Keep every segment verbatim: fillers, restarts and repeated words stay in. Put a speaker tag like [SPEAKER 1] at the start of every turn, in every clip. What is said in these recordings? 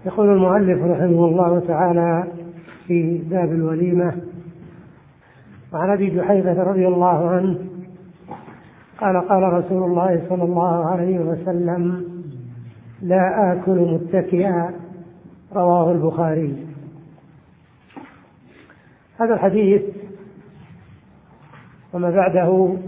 [SPEAKER 1] يقول المؤلف رحمه الله تعالى في باب الوليمة: وعن أبي جحيفة رضي الله عنه قال: قال رسول الله صلى الله عليه وسلم: لا آكل متكئا. رواه البخاري. هذا الحديث وما بعده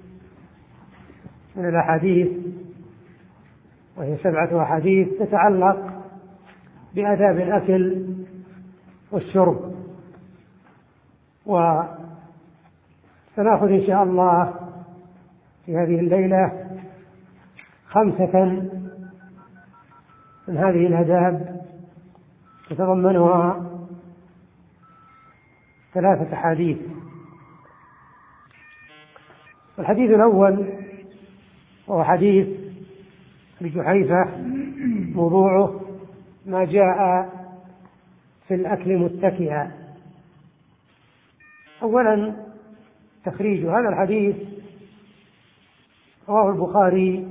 [SPEAKER 1] من الأحاديث، وهي سبعة أحاديث، تتعلق بآداب الأكل والشرب، وسنأخذ إن شاء الله في هذه الليلة خمسة من هذه الآداب تتضمنها ثلاثة أحاديث. الحديث الأول وهو حديث أبي جحيفة، موضوعه ما جاء في الأكل متكئا. أولا تخريج هذا الحديث رواه البخاري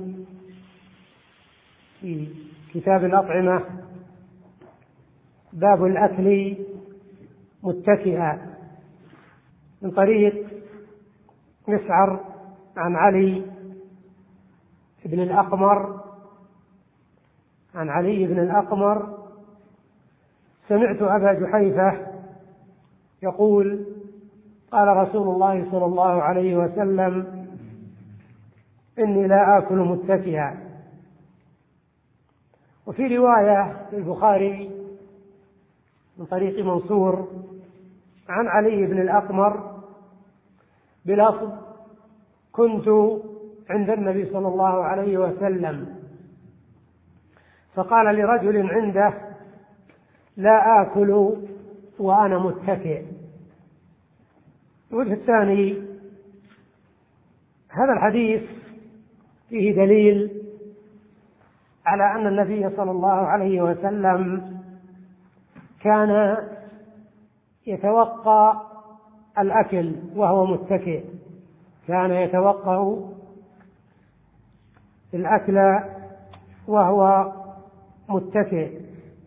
[SPEAKER 1] في كتاب الأطعمة، باب الأكل متكئا، من طريق مسعر عن علي بن الأقمر عن علي بن الأقمر: سمعت أبا جحيفة يقول: قال رسول الله صلى الله عليه وسلم: إني لا آكل متكئا. وفي رواية للبخاري من طريق منصور عن علي بن الأقمر بلفظ: كنت عند النبي صلى الله عليه وسلم فقال لرجل عنده: لا آكل وأنا متكئ. الوجه الثاني: هذا الحديث فيه دليل على أن النبي صلى الله عليه وسلم كان يتوقى الأكل وهو متكئ، كان يتوقع الأكل وهو متكئ.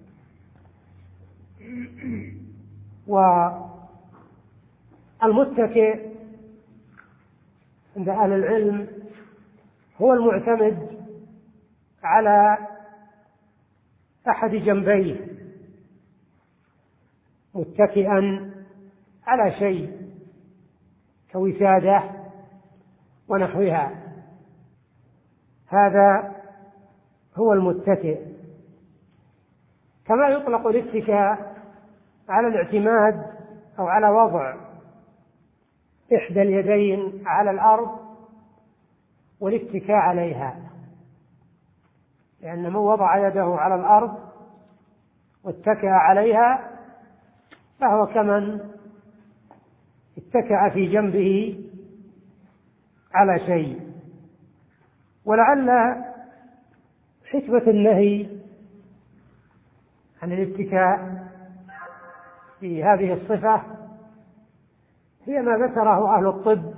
[SPEAKER 1] والمتكئ عند أهل العلم هو المعتمد على أحد جنبيه، متكئا على شيء كوسادة ونحوها، هذا هو المتكئ. كما يطلق الاتكاء على الاعتماد أو على وضع إحدى اليدين على الأرض والاتكاء عليها، لأن من وضع يده على الأرض واتكأ عليها فهو كمن اتكأ في جنبه على شيء. ولعل حكمة النهي عن الاتكاء في هذه الصفة هي ما ذكره أهل الطب،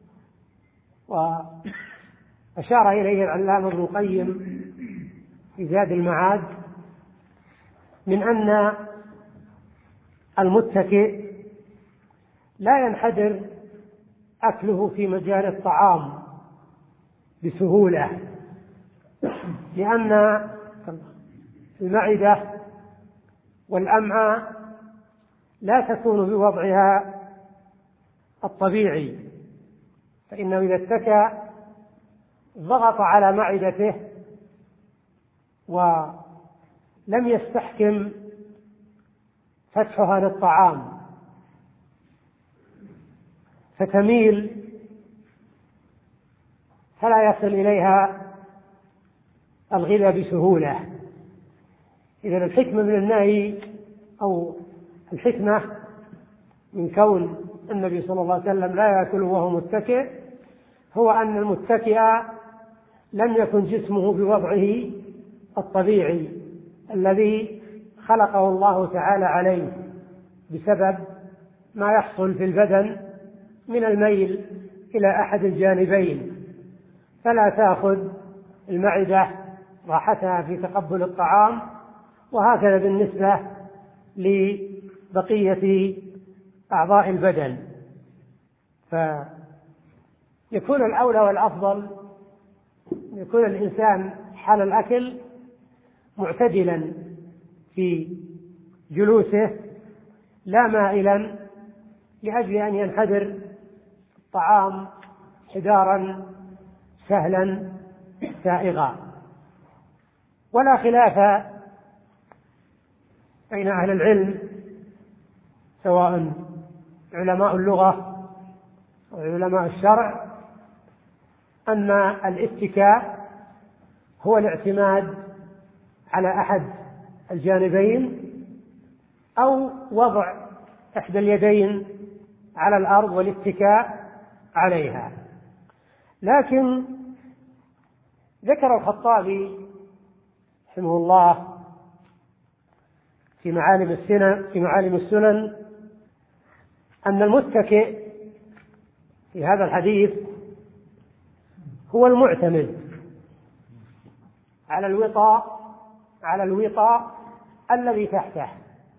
[SPEAKER 1] وأشار إليه العلامة ابن القيم في زاد المعاد، من أن المتكئ لا ينحدر أكله في مجال الطعام بسهولة، لأن المعدة والأمعاء لا تكون بوضعها الطبيعي، فإنه إذا اتكى ضغط على معدته ولم يستحكم فتحها للطعام فتميل فلا يصل إليها الغذاء بسهولة. إذن الحكمة من النهي أو الحكمة من كون النبي صلى الله عليه وسلم لا يأكل وهو متكئ هو أن المتكئ لم يكن جسمه بوضعه الطبيعي الذي خلقه الله تعالى عليه بسبب ما يحصل في البدن من الميل إلى أحد الجانبين، فلا تأخذ المعدة راحتها في تقبل الطعام وهكذا بالنسبة لبقية أعضاء البدن. فيكون الأولى والأفضل يكون الإنسان حال الأكل معتدلا في جلوسه لا مائلا لأجل أن ينحدر الطعام حدارا سهلا سائغا. ولا خلاف بين أهل العلم سواء علماء اللغة أو علماء الشرع أن الاتكاء هو الاعتماد على أحد الجانبين أو وضع إحدى اليدين على الأرض والاتكاء عليها. لكن ذكر الخطابي رحمه الله في معالم السنن في معالم السنن أن المتكئ في هذا الحديث هو المعتمد على الوطاء على الوطاء الذي تحته.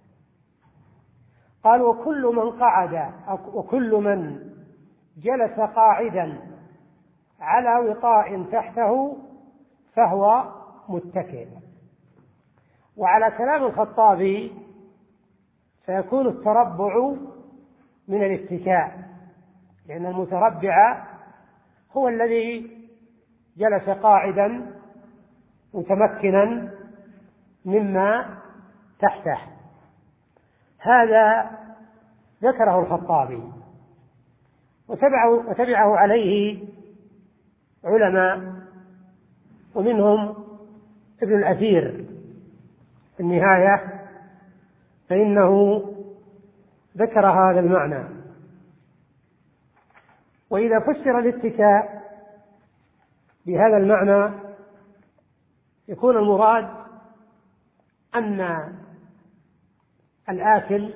[SPEAKER 1] قال وكل من قعد وكل من جلس قاعدا على وطاء تحته فهو متكئ. وعلى كلام الخطابي فيكون التربع من الاتكاء، لأن المتربع هو الذي جلس قاعدا متمكنا مما تحته. هذا ذكره الخطابي وتبعه, وتبعه عليه علماء ومنهم ابن الأثير في النهاية، فإنه ذكر هذا المعنى. وإذا فسر الاتكاء بهذا المعنى يكون المراد أن الآكل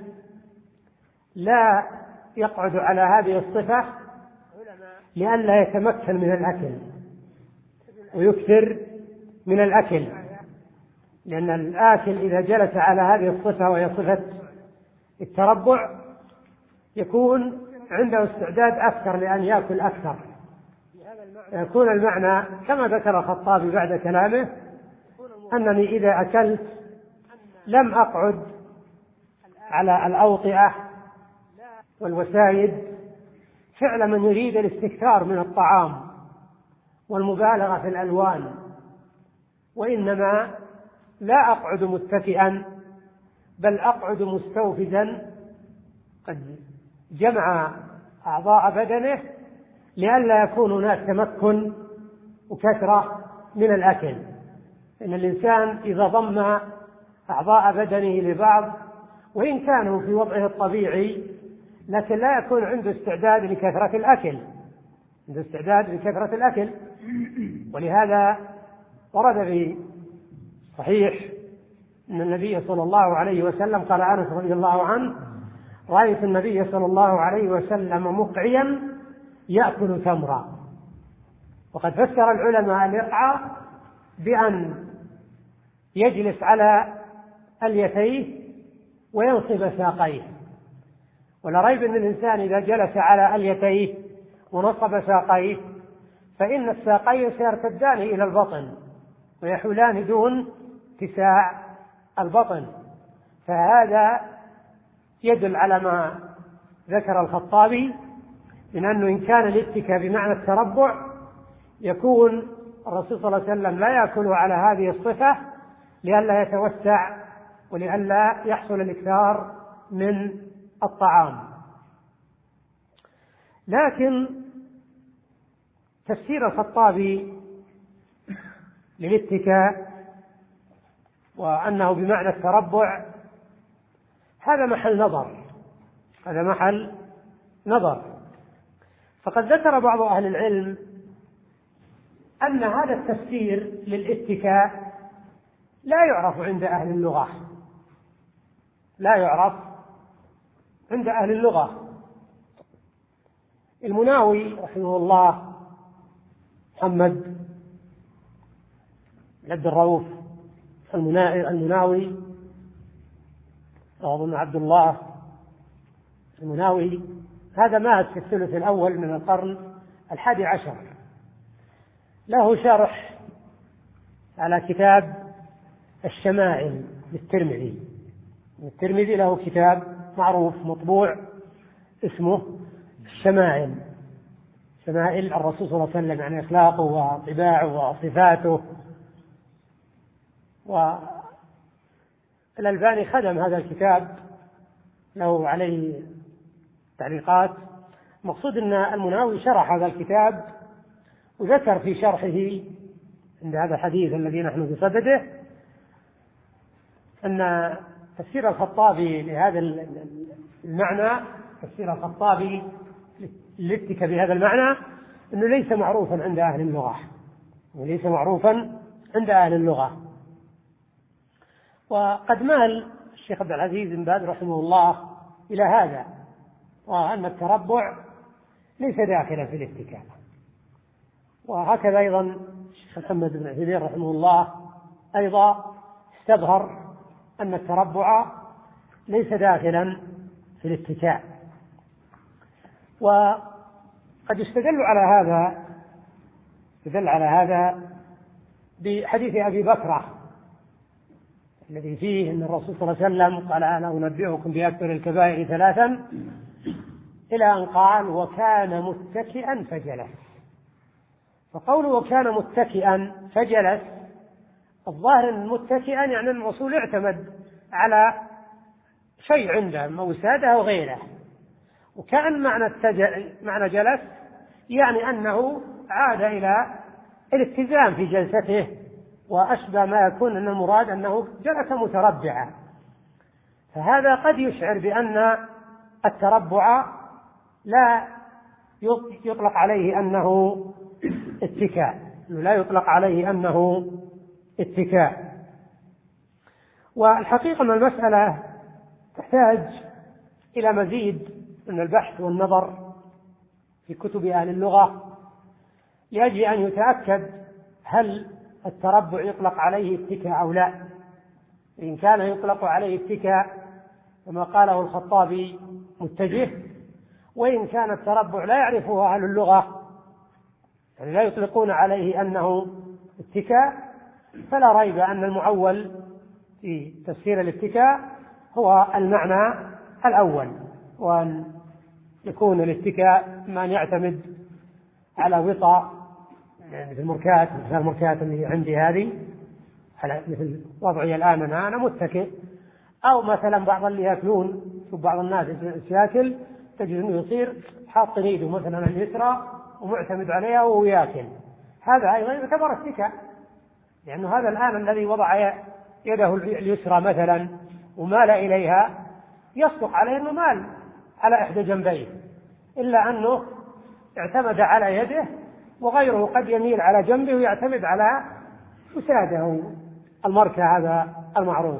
[SPEAKER 1] لا يقعد على هذه الصفة لئلا يتمكن من الأكل ويكثر من الأكل، لأن الآكل إذا جلس على هذه الصفة وهي صفة التربع يكون عنده استعداد أكثر لأن يأكل أكثر. يكون المعنى كما ذكر الخطابي بعد كلامه أنني إذا أكلت لم أقعد على الأوطئة والوسائد فعل من يريد الاستكثار من الطعام والمبالغة في الألوان، وإنما لا أقعد متكئا بل أقعد مستوفزا قد جمع أعضاء بدنه لئلا يكون هناك تمكن وكثرة من الأكل. إن الإنسان إذا ضم أعضاء بدنه لبعض وإن كانوا في وضعه الطبيعي لكن لا يكون عنده استعداد لكثرة الأكل عنده استعداد لكثرة الأكل ولهذا ورد في صحيح أن النبي صلى الله عليه وسلم قال أنس رضي الله عنه رأيت النبي صلى الله عليه وسلم مقعيا يأكل تمرا. وقد فسر العلماء الإقعاء بأن يجلس على أليتيه وينصب ساقيه، ولا ريب أن الإنسان إذا جلس على أليتيه ونصب ساقيه فإن الساقين سيرتدان إلى البطن ويحولان دون اتساع البطن. فهذا يدل على ما ذكر الخطابي من أنه إن كان الاتكاء بمعنى التربع يكون الرسول صلى الله عليه وسلم لا يأكل على هذه الصفة لئلا يتوسع ولئلا يحصل الإكثار من الطعام. لكن تفسير الخطابي للاتكاء وأنه بمعنى التربع هذا محل نظر هذا محل نظر فقد ذكر بعض أهل العلم أن هذا التفسير للاتكاء لا يعرف عند أهل اللغة لا يعرف عند أهل اللغة. المناوي رحمه الله محمد بن عبد الرؤوف المناوي وأظن عبد الله المناوي، هذا مات في الثلث الأول من القرن الحادي عشر، له شرح على كتاب الشمائل للترمذي. الترمذي له كتاب معروف مطبوع اسمه الشمائل، شمائل الرسول صلى الله عليه وسلم، يعني أخلاقه وطباعه وصفاته. والألباني خدم هذا الكتاب، له عليه تعليقات. مقصود أن المناوي شرح هذا الكتاب وذكر في شرحه عند هذا الحديث الذي نحن بصدده أن تفسير الخطابي لهذا المعنى، تفسير الخطابي للاتكاء بهذا المعنى، أنه ليس معروفا عند أهل اللغة، وليس معروفا عند أهل اللغة. وقد مال الشيخ عبد العزيز بن باز رحمه الله إلى هذا، وأن التربع ليس داخلا في الاتكاء. وهكذا أيضا الشيخ محمد بن عثيمين رحمه الله أيضا استظهر أن التربع ليس داخلا في الاتكاء. وقد يستدل على هذا يدل على هذا بحديث أبي بكرة الذي فيه أن الرسول صلى الله عليه وسلم قال: أنا أنبئكم بأكبر الكبائر ثلاثا، إلى أن قال: وكان متكئا فجلس. فقوله وكان متكئا فجلس، الظاهر أن متكئا يعني أن الرسول اعتمد على شيء عنده أو وسادة أو غيره، وكأن معنى, معنى جلس يعني أنه عاد إلى الاتزان في جلسته، وأشبه ما يكون أن المراد أنه جلس متربعا. فهذا قد يشعر بأن التربع لا يطلق عليه أنه اتكاء، لا يطلق عليه أنه اتكاء. والحقيقة أن المسألة تحتاج إلى مزيد من البحث والنظر في كتب أهل اللغة لأجل أن يتأكد هل التربع يطلق عليه اتكاء أو لا. إن كان يطلق عليه اتكاء كما قاله الخطابي متجه، وإن كان التربع لا يعرفه أهل اللغة، يعني لا يطلقون عليه أنه اتكاء، فلا ريب أن المعول في تفسير الاتكاء هو المعنى الأول، وأن يكون الاتكاء ما يعتمد على وطأ، يعني في المركات، مثل المركات اللي عندي هذه، على مثل وضعي الآن أنا, أنا متكئ، أو مثلا بعض اللي يأكلون، شوف بعض الناس يأكل تجد أنه يصير حاط يده مثلا اليسرى ومعتمد عليها وهو يأكل، هذا أيضا يعتبر اتكاء، لأنه هذا الآن الذي وضع يده اليسرى مثلا ومال إليها يصدق عليه أنه مال على إحدى جنبيه، إلا أنه اعتمد على يده، وغيره قد يميل على جنبه ويعتمد على وساده المركة، هذا المعروف،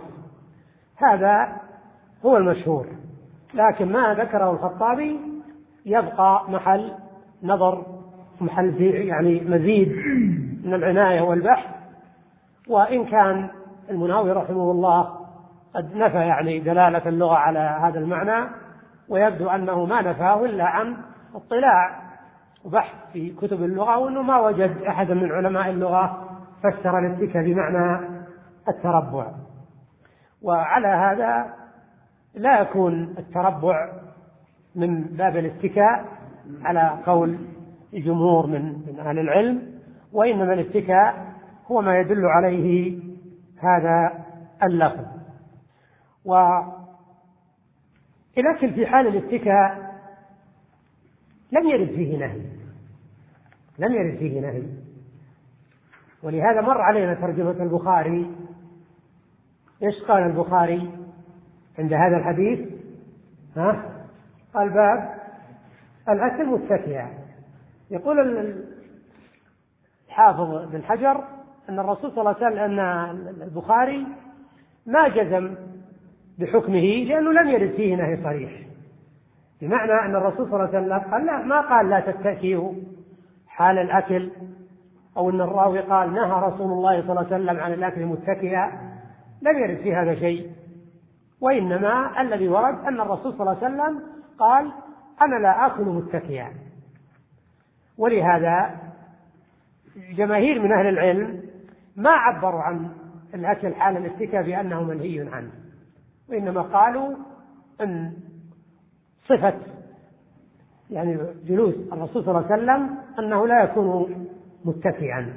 [SPEAKER 1] هذا هو المشهور. لكن ما ذكره الخطابي يبقى محل نظر، محل يعني مزيد من العناية والبحث. وإن كان المناوي رحمه الله قد نفى يعني دلالة اللغة على هذا المعنى، ويبدو أنه ما نفاه إلا عن اطلاع وبحث في كتب اللغة، وأنه ما وجد أحد من علماء اللغة فسر الاتكاء بمعنى التربع. وعلى هذا لا يكون التربع من باب الاتكاء على قول الجمهور من من أهل العلم، وإنما الاتكاء هو ما يدل عليه هذا اللفظ. ولكن في حال الاتكاء لم يرد فيه نهي، لم يرد فيه نهي، ولهذا مر علينا ترجمة البخاري. إيش قال البخاري عند هذا الحديث؟ ها؟ قال: باب الأكل متكئا. يقول الحافظ بن حجر أن الرسول صلى الله عليه وسلم، أن البخاري ما جزم بحكمه لأنه لم يرد فيه نهي صريح، بمعنى أن الرسول صلى الله عليه وسلم قال لا، ما قال لا تتكئوا حال الأكل، أو أن الراوي قال نهى رسول الله صلى الله عليه وسلم عن الأكل متكئا، لم يرد في هذا شيء. وإنما الذي ورد أن الرسول صلى الله عليه وسلم قال أنا لا آكل متكئا. ولهذا جماهير من أهل العلم ما عبروا عن الأكل حال الاتكاء بأنه منهي عنه، وإنما قالوا أن صفة يعني جلوس الرسول صلى الله عليه وسلم أنه لا يكون متكئا.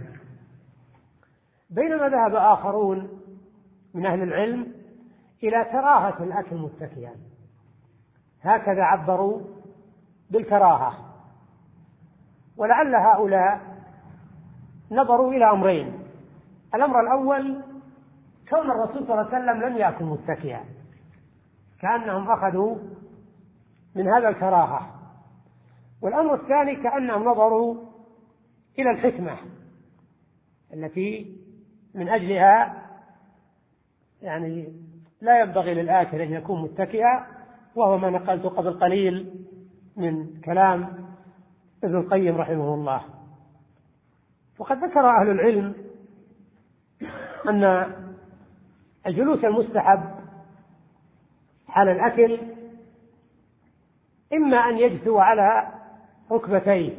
[SPEAKER 1] بينما ذهب آخرون من أهل العلم إلى كراهة الأكل متكئا، هكذا عبروا بالكراهة. ولعل هؤلاء نظروا إلى أمرين: الأمر الأول كون الرسول صلى الله عليه وسلم لم يأكل متكئا، كأنهم أخذوا من هذا الكراهة. والأمر الثاني كأنهم نظروا إلى الحكمة التي من أجلها يعني لا ينبغي للآكل أن يكون متكئا، وهو ما نقلت قبل قليل من كلام ابن القيم رحمه الله. وقد ذكر أهل العلم أن الجلوس المستحب حال الأكل إما أن يجثو على ركبتيه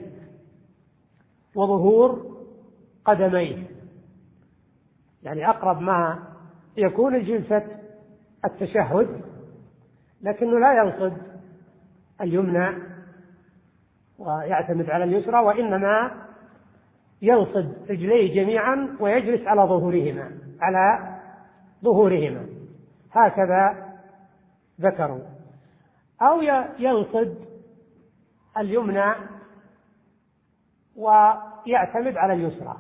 [SPEAKER 1] وظهور قدميه، يعني أقرب ما يكون الجلسة التشهد، لكنه لا ينصب اليمنى ويعتمد على اليسرى، وإنما ينصب رجليه جميعا ويجلس على ظهورهما على ظهورهما هكذا ذكروا، أو ينصب اليمنى ويعتمد على اليسرى،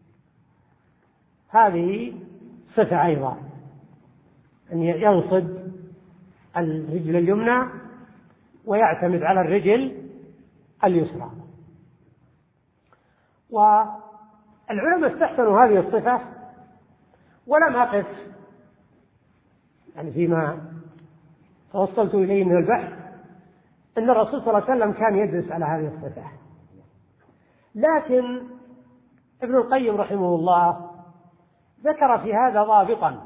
[SPEAKER 1] هذه صفة أيضا أن ينصب الرجل اليمنى ويعتمد على الرجل اليسرى. والعلماء استحسنوا هذه الصفة، ولم أقف يعني فيما توصلت إليه من البحث أن الرسول صلى الله عليه وسلم كان يجلس على هذه الصفة، لكن ابن القيم رحمه الله ذكر في هذا ضابطا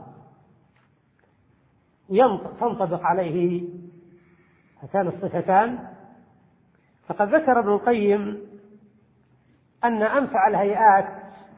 [SPEAKER 1] وتنطبق عليه هاتان الصفتان. فقد ذكر ابن القيم أن أنفع الهيئات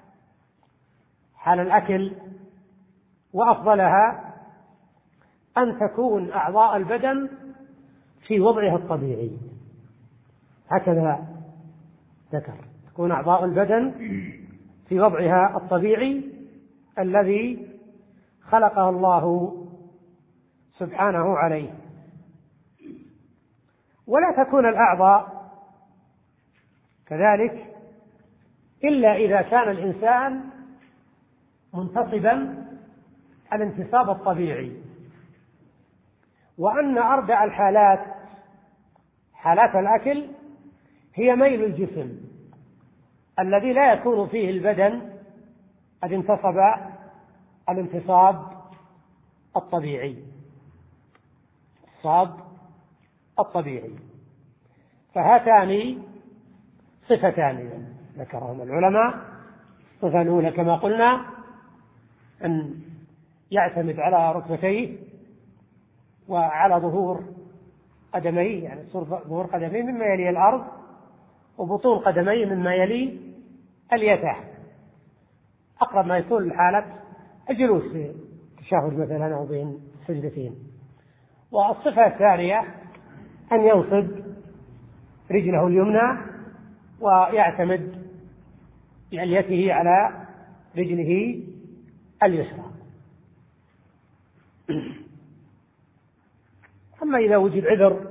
[SPEAKER 1] حال الأكل وأفضلها أن تكون أعضاء البدن في وضعها الطبيعي، هكذا ذكر، تكون أعضاء البدن في وضعها الطبيعي الذي خلقها الله سبحانه عليه، ولا تكون الأعضاء كذلك إلا إذا كان الإنسان منتصبا الانتصاب الطبيعي. وأن أرجع الحالات حالات الأكل هي ميل الجسم الذي لا يكون فيه البدن قد انتصب الانتصاب الطبيعي الانتصاب الطبيعي. فهاتان صفتان ذكرهم العلماء. الصفة الأولى كما قلنا أن يعتمد على ركبتيه وعلى ظهور قدميه، يعني ظهور قدميه مما يلي الأرض، وبطون قدميه مما يلي اليته، أقرب ما يكون لحالة الجلوس في التشهد مثلا أو بين سجدتين. والصفة الثانية أن ينصب رجله اليمنى ويعتمد بعليته على رجله اليسرى. أما إذا وجد عذر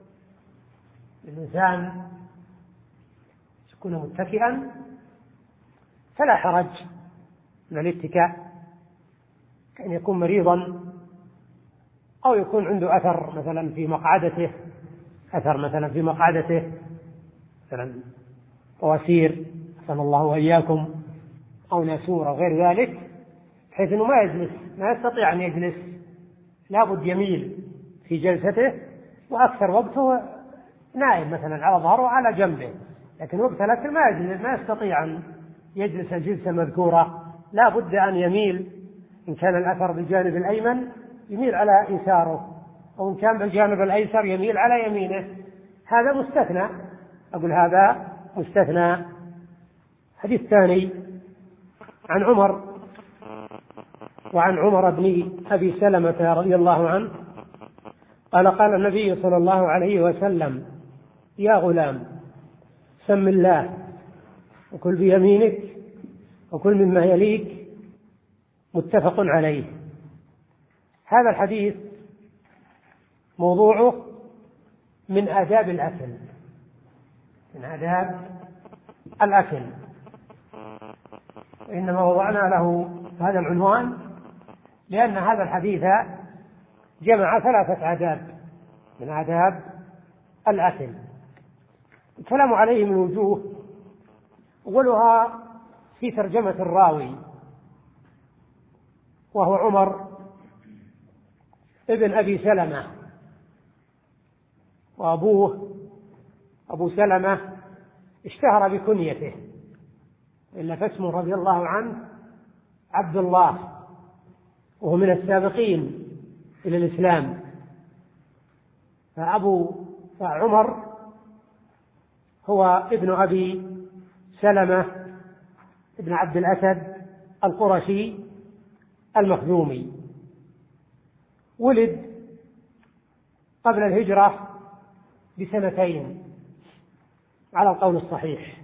[SPEAKER 1] للإنسان يكون متكئا فلا حرج من الاتكاء، كأن يكون مريضا أو يكون عنده أثر مثلا في مقعدته أثر مثلا في مقعدته مثلا بواسير حسن الله وإياكم أو ناسور أو غير ذلك، بحيث أنه ما يجلس ما يستطيع أن يجلس، لابد يميل في جلسته وأكثر وقته نائم مثلا على ظهره على جنبه، لكن وقت الأكل ما يجلس ما يستطيع أن يجلس الجلسة مذكورة، لا بد أن يميل إن كان الأثر بالجانب الأيمن يميل على يساره، أو إن كان بالجانب الأيسر يميل على يمينه، هذا مستثنى. أقول هذا مستثنى. حديث ثاني عن عمر وعن عمر بن أبي سلمة رضي الله عنه قال قال النبي صلى الله عليه وسلم: يا غلام سم الله وكل بيمينك وكل مما يليك، متفق عليه. هذا الحديث موضوعه من آداب الأكل، من آداب الأكل، إنما وضعنا له هذا العنوان لأن هذا الحديث جمع ثلاثة آداب من آداب الأكل. الكلام عليه من وجوه، أولها في ترجمة الراوي وهو عمر ابن أبي سلمة، وأبوه أبو سلمة اشتهر بكنيته، إلا فاسمه رضي الله عنه عبد الله، وهو من السابقين إلى الإسلام. فأبو عمر هو ابن أبي سلمة ابن عبد الأسد القرشي المخزومي، ولد قبل الهجرة بسنتين على القول الصحيح،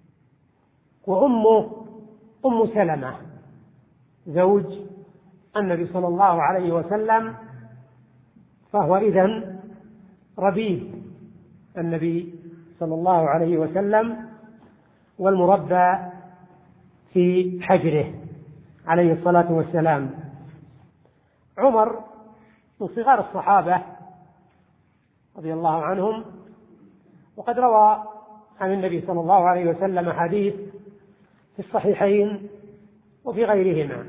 [SPEAKER 1] وأمه أم سلمة زوج النبي صلى الله عليه وسلم، فهو إذن ربيب النبي صلى الله عليه وسلم والمربى في حجره عليه الصلاة والسلام. عمر من صغار الصحابة رضي الله عنهم، وقد روى عن النبي صلى الله عليه وسلم حديث في الصحيحين وفي غيرهما،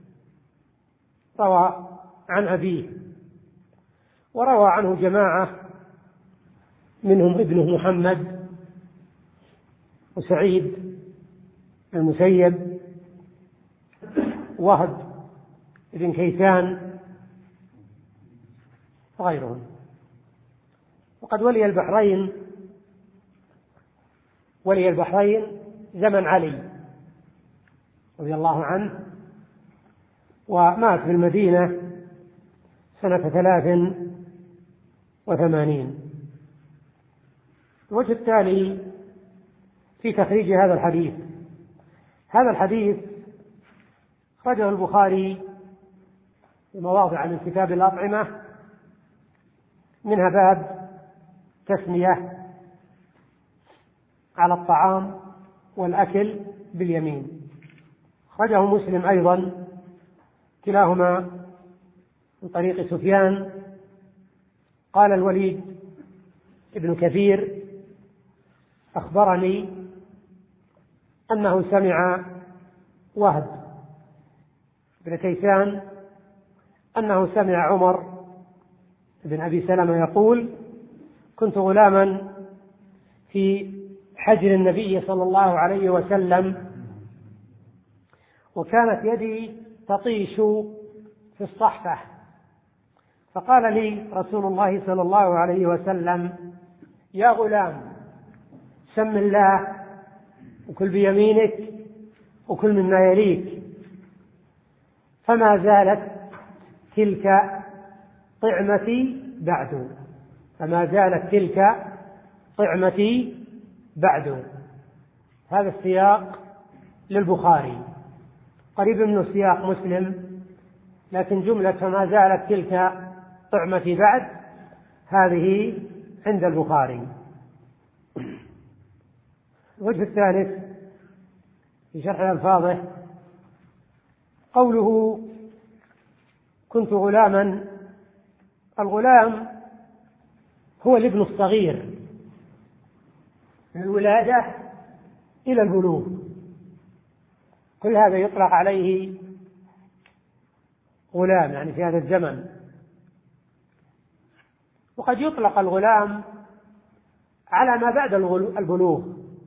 [SPEAKER 1] روى عن أبيه وروى عنه جماعة منهم ابنه محمد وسعيد المسيب وهب بن كيسان وغيرهم. وقد ولي البحرين ولي البحرين زمن علي رضي الله عنه، ومات في المدينة سنة ثلاث وثمانين. الوجه التالي في تخريج هذا الحديث: هذا الحديث خرجه البخاري في مواضع من كتاب الأطعمة، منها باب تسمية على الطعام والأكل باليمين. خرجه مسلم أيضا، كلاهما من طريق سفيان. قال الوليد ابن كثير: أخبرني أنه سمع وهب بن كيسان أنه سمع عمر بن أبي سلمة يقول: كنت غلاما في حجر النبي صلى الله عليه وسلم، وكانت يدي تطيش في الصحفة، فقال لي رسول الله صلى الله عليه وسلم: يا غلام سم الله وكل بيمينك وكل مما يليك. فما زالت تلك طعمتي بعد فما زالت تلك طعمتي بعد. هذا السياق للبخاري قريب من سياق مسلم، لكن جملة فما زالت تلك طعمتي بعد هذه عند البخاري. الوجه الثالث في شرح ألفاظه: قوله كنت غلاما، الغلام هو الابن الصغير من الولادة إلى البلوغ، كل هذا يطلق عليه غلام، يعني في هذا الزمن. وقد يطلق الغلام على ما بعد البلوغ،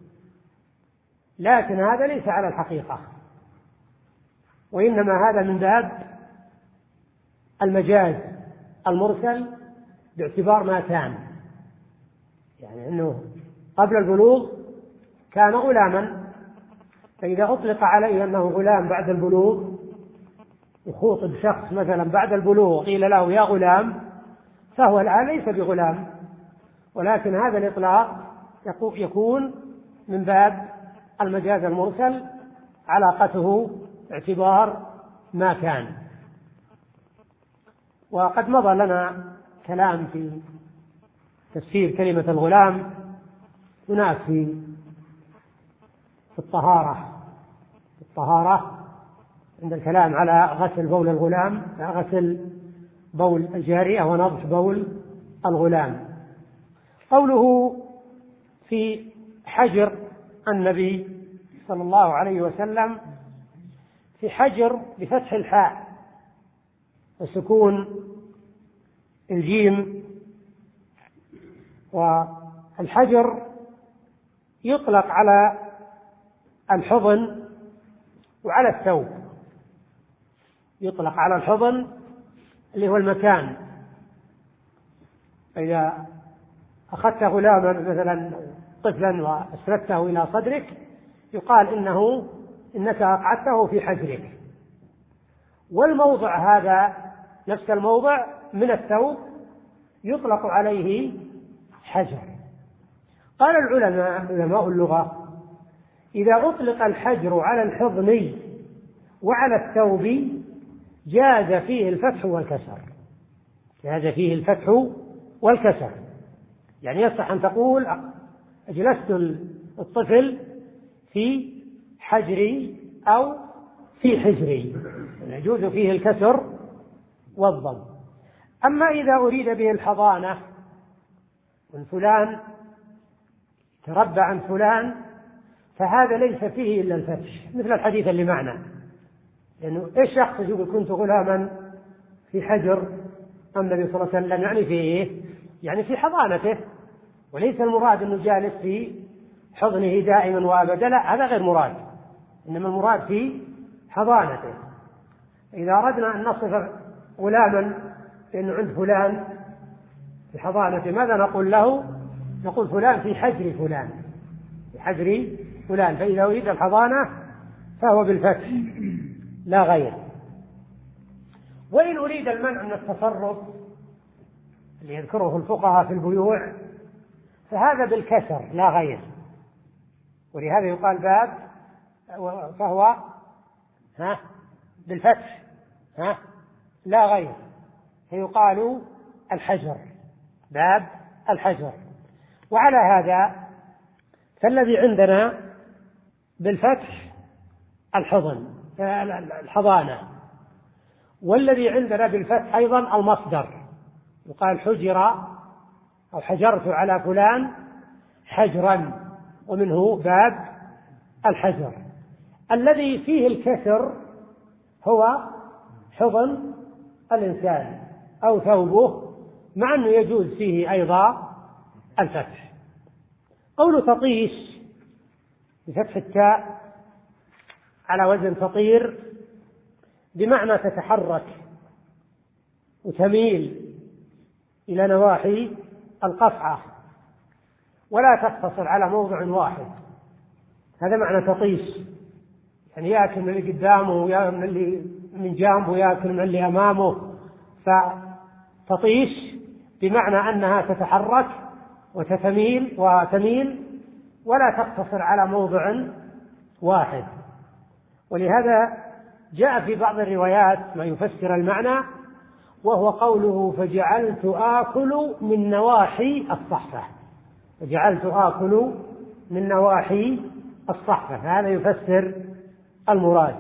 [SPEAKER 1] لكن هذا ليس على الحقيقة، وإنما هذا من باب المجاز المرسل باعتبار ما كان، يعني أنه قبل البلوغ كان غلاما، فإذا أطلق عليه أنه غلام بعد البلوغ يخاطب شخص مثلا بعد البلوغ قيل له يا غلام، فهو الآن ليس بغلام، ولكن هذا الإطلاق يكون من باب المجاز المرسل علاقته اعتبار ما كان. وقد مضى لنا كلام في تفسير كلمة الغلام هناك في في الطهارة في الطهارة عند الكلام على غسل بول الغلام، غسل بول الجارية ونضح بول الغلام. قوله في حجر النبي صلى الله عليه وسلم، في حجر بفتح الحاء وسكون الجيم، والحجر يطلق على الحضن وعلى الثوب، يطلق على الحضن اللي هو المكان، إذا أخذت غلاما مثلا طفلا وأسردته إلى صدرك يقال إنه إنك أقعدته في حجرك. والموضع هذا نفس الموضع من الثوب يطلق عليه حجر. قال العلماء علماء اللغة إذا أطلق الحجر على الحضن وعلى الثوب جاز فيه الفتح والكسر، جاز فيه الفتح والكسر، يعني يصح أن تقول أجلست الطفل في حجري أو في حجري، يجوز فيه الكسر والضم. أما إذا أريد به الحضانة من فلان تربى عن فلان فهذا ليس فيه إلا الفتح، مثل الحديث اللي معنا، لأنه إيش شخص يقول كنت غلاما في حجر النبي صلى الله عليه وسلم، يعني في إيه؟ يعني في حضانته، وليس المراد أنه جالس في حضنه دائما وأبدا، لا هذا غير مراد، إنما المراد في حضانته. إذا أردنا أن نصف غلاما لأنه عند فلان في حضانته ماذا نقول له؟ نقول فلان في حجر فلان، في حجر فلان. فإذا أريد الحضانة فهو بالفتح لا غير. وإن أريد المنع من التصرف اللي يذكره الفقهاء في البيوع فهذا بالكسر لا غير، ولهذا يقال باب فهو ها بالفتح ها لا غير، فيقال الحجر، باب الحجر. وعلى هذا فالذي عندنا بالفتح الحضن الحضانة، والذي عندنا بالفتح أيضا المصدر، يقال حجر أو حجرت على فلان حجرا، ومنه باب الحجر. الذي فيه الكسر هو حضن الإنسان أو ثوبه، مع أنه يجوز فيه أيضا الفتح. قول تطيش بفتح التاء على وزن تطير بمعنى تتحرك وتميل إلى نواحي القصعة ولا تقتصر على موضع واحد، هذا معنى تطيش، يعني يأكل من اللي قدامه ويأكل من اللي من جانبه ويأكل من اللي أمامه. فتطيش بمعنى أنها تتحرك وتتميل وتميل ولا تقتصر على موضع واحد. ولهذا جاء في بعض الروايات ما يفسر المعنى، وهو قوله فجعلت آكل من نواحي الصحفة، فجعلت آكل من نواحي الصحفة، هذا يفسر المراد.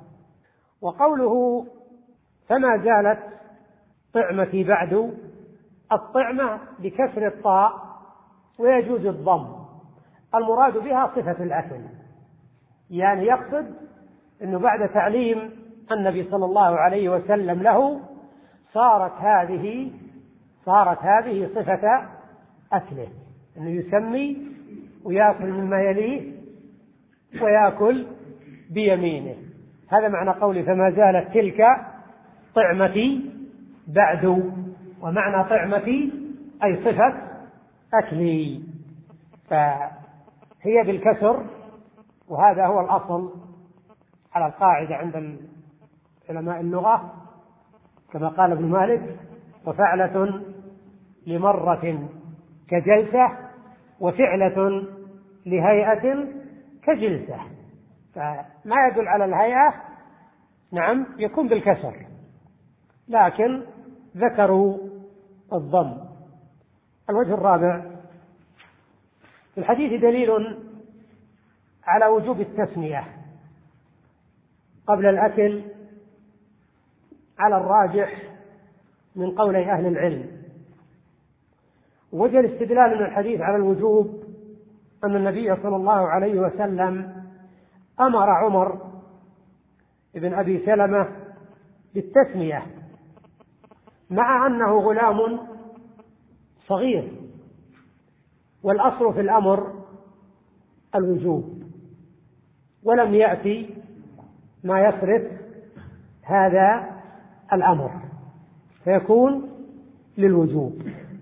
[SPEAKER 1] وقوله فما زالت طعمتي بعد، الطعمة بكسر الطاء ويجوز الضم، المراد بها صفة الأكل، يعني يقصد أنه بعد تعليم النبي صلى الله عليه وسلم له صارت هذه صارت هذه صفة أكله، أنه يسمي ويأكل مما يليه ويأكل بيمينه. هذا معنى قولي فما زالت تلك طعمتي بعد، ومعنى طعمتي أي صفة أكلي، فهي بالكسر، وهذا هو الأصل على القاعدة عند علماء اللغة كما قال ابن مالك: وفعلة لمرة كجلسة، وفعلة لهيئة كجلسة. فما يدل على الهيئة نعم يكون بالكسر، لكن ذكروا الضم. الوجه الرابع: في الحديث دليل على وجوب التسمية قبل الأكل على الراجح من قولي أهل العلم. وجه الاستدلال من الحديث على الوجوب أن النبي صلى الله عليه وسلم أمر عمر بن أبي سلمة بالتسمية مع أنه غلام صغير، والأصل في الأمر الوجوب، ولم يأتي ما يصرف هذا الأمر فيكون للوجوب.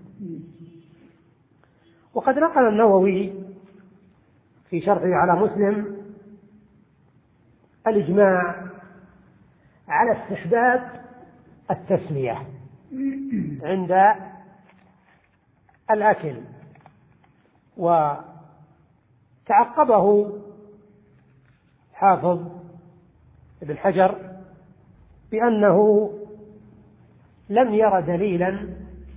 [SPEAKER 1] وقد نقل النووي في شرحه على مسلم الإجماع على استحباب التسمية عند الأكل، وتعقبه حافظ ابن حجر بأنه لم ير دليلا،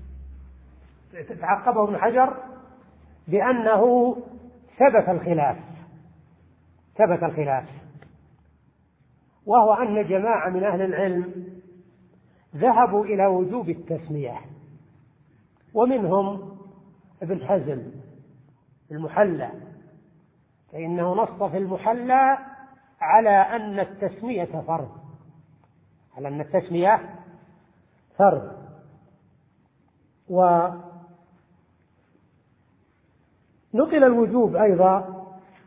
[SPEAKER 1] تعقبه ابن حجر بأنه ثبت الخلاف ثبت الخلاف وهو أن جماعة من أهل العلم ذهبوا إلى وجوب التسمية، ومنهم ابن حزم المحلى، فإنه نص في المحلى على أن التسمية فرض على أن التسمية فرض ونقل الوجوب أيضا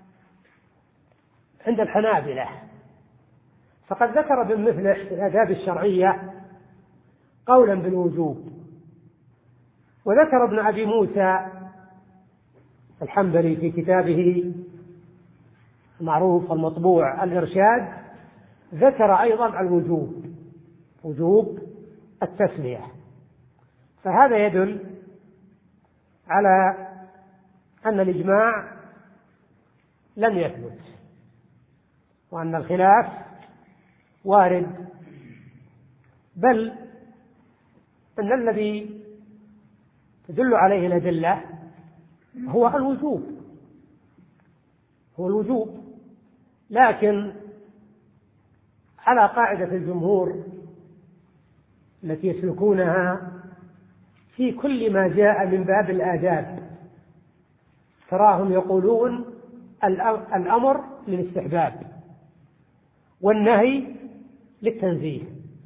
[SPEAKER 1] عند الحنابلة، فقد ذكر ابن مفلح في الآداب الشرعية قولا بالوجوب، وذكر ابن أبي موسى الحنبلي في كتابه المعروف المطبوع الإرشاد ذكر أيضا الوجوب وجوب التسمية. فهذا يدل على أن الإجماع لم يثبت، وأن الخلاف وارد، بل أن الذي تدل عليه الأدلة هو الوجوب هو الوجوب لكن على قاعدة الجمهور التي يسلكونها في كل ما جاء من باب الآداب، تراهم يقولون الأمر للاستحباب والنهي للتنزيه.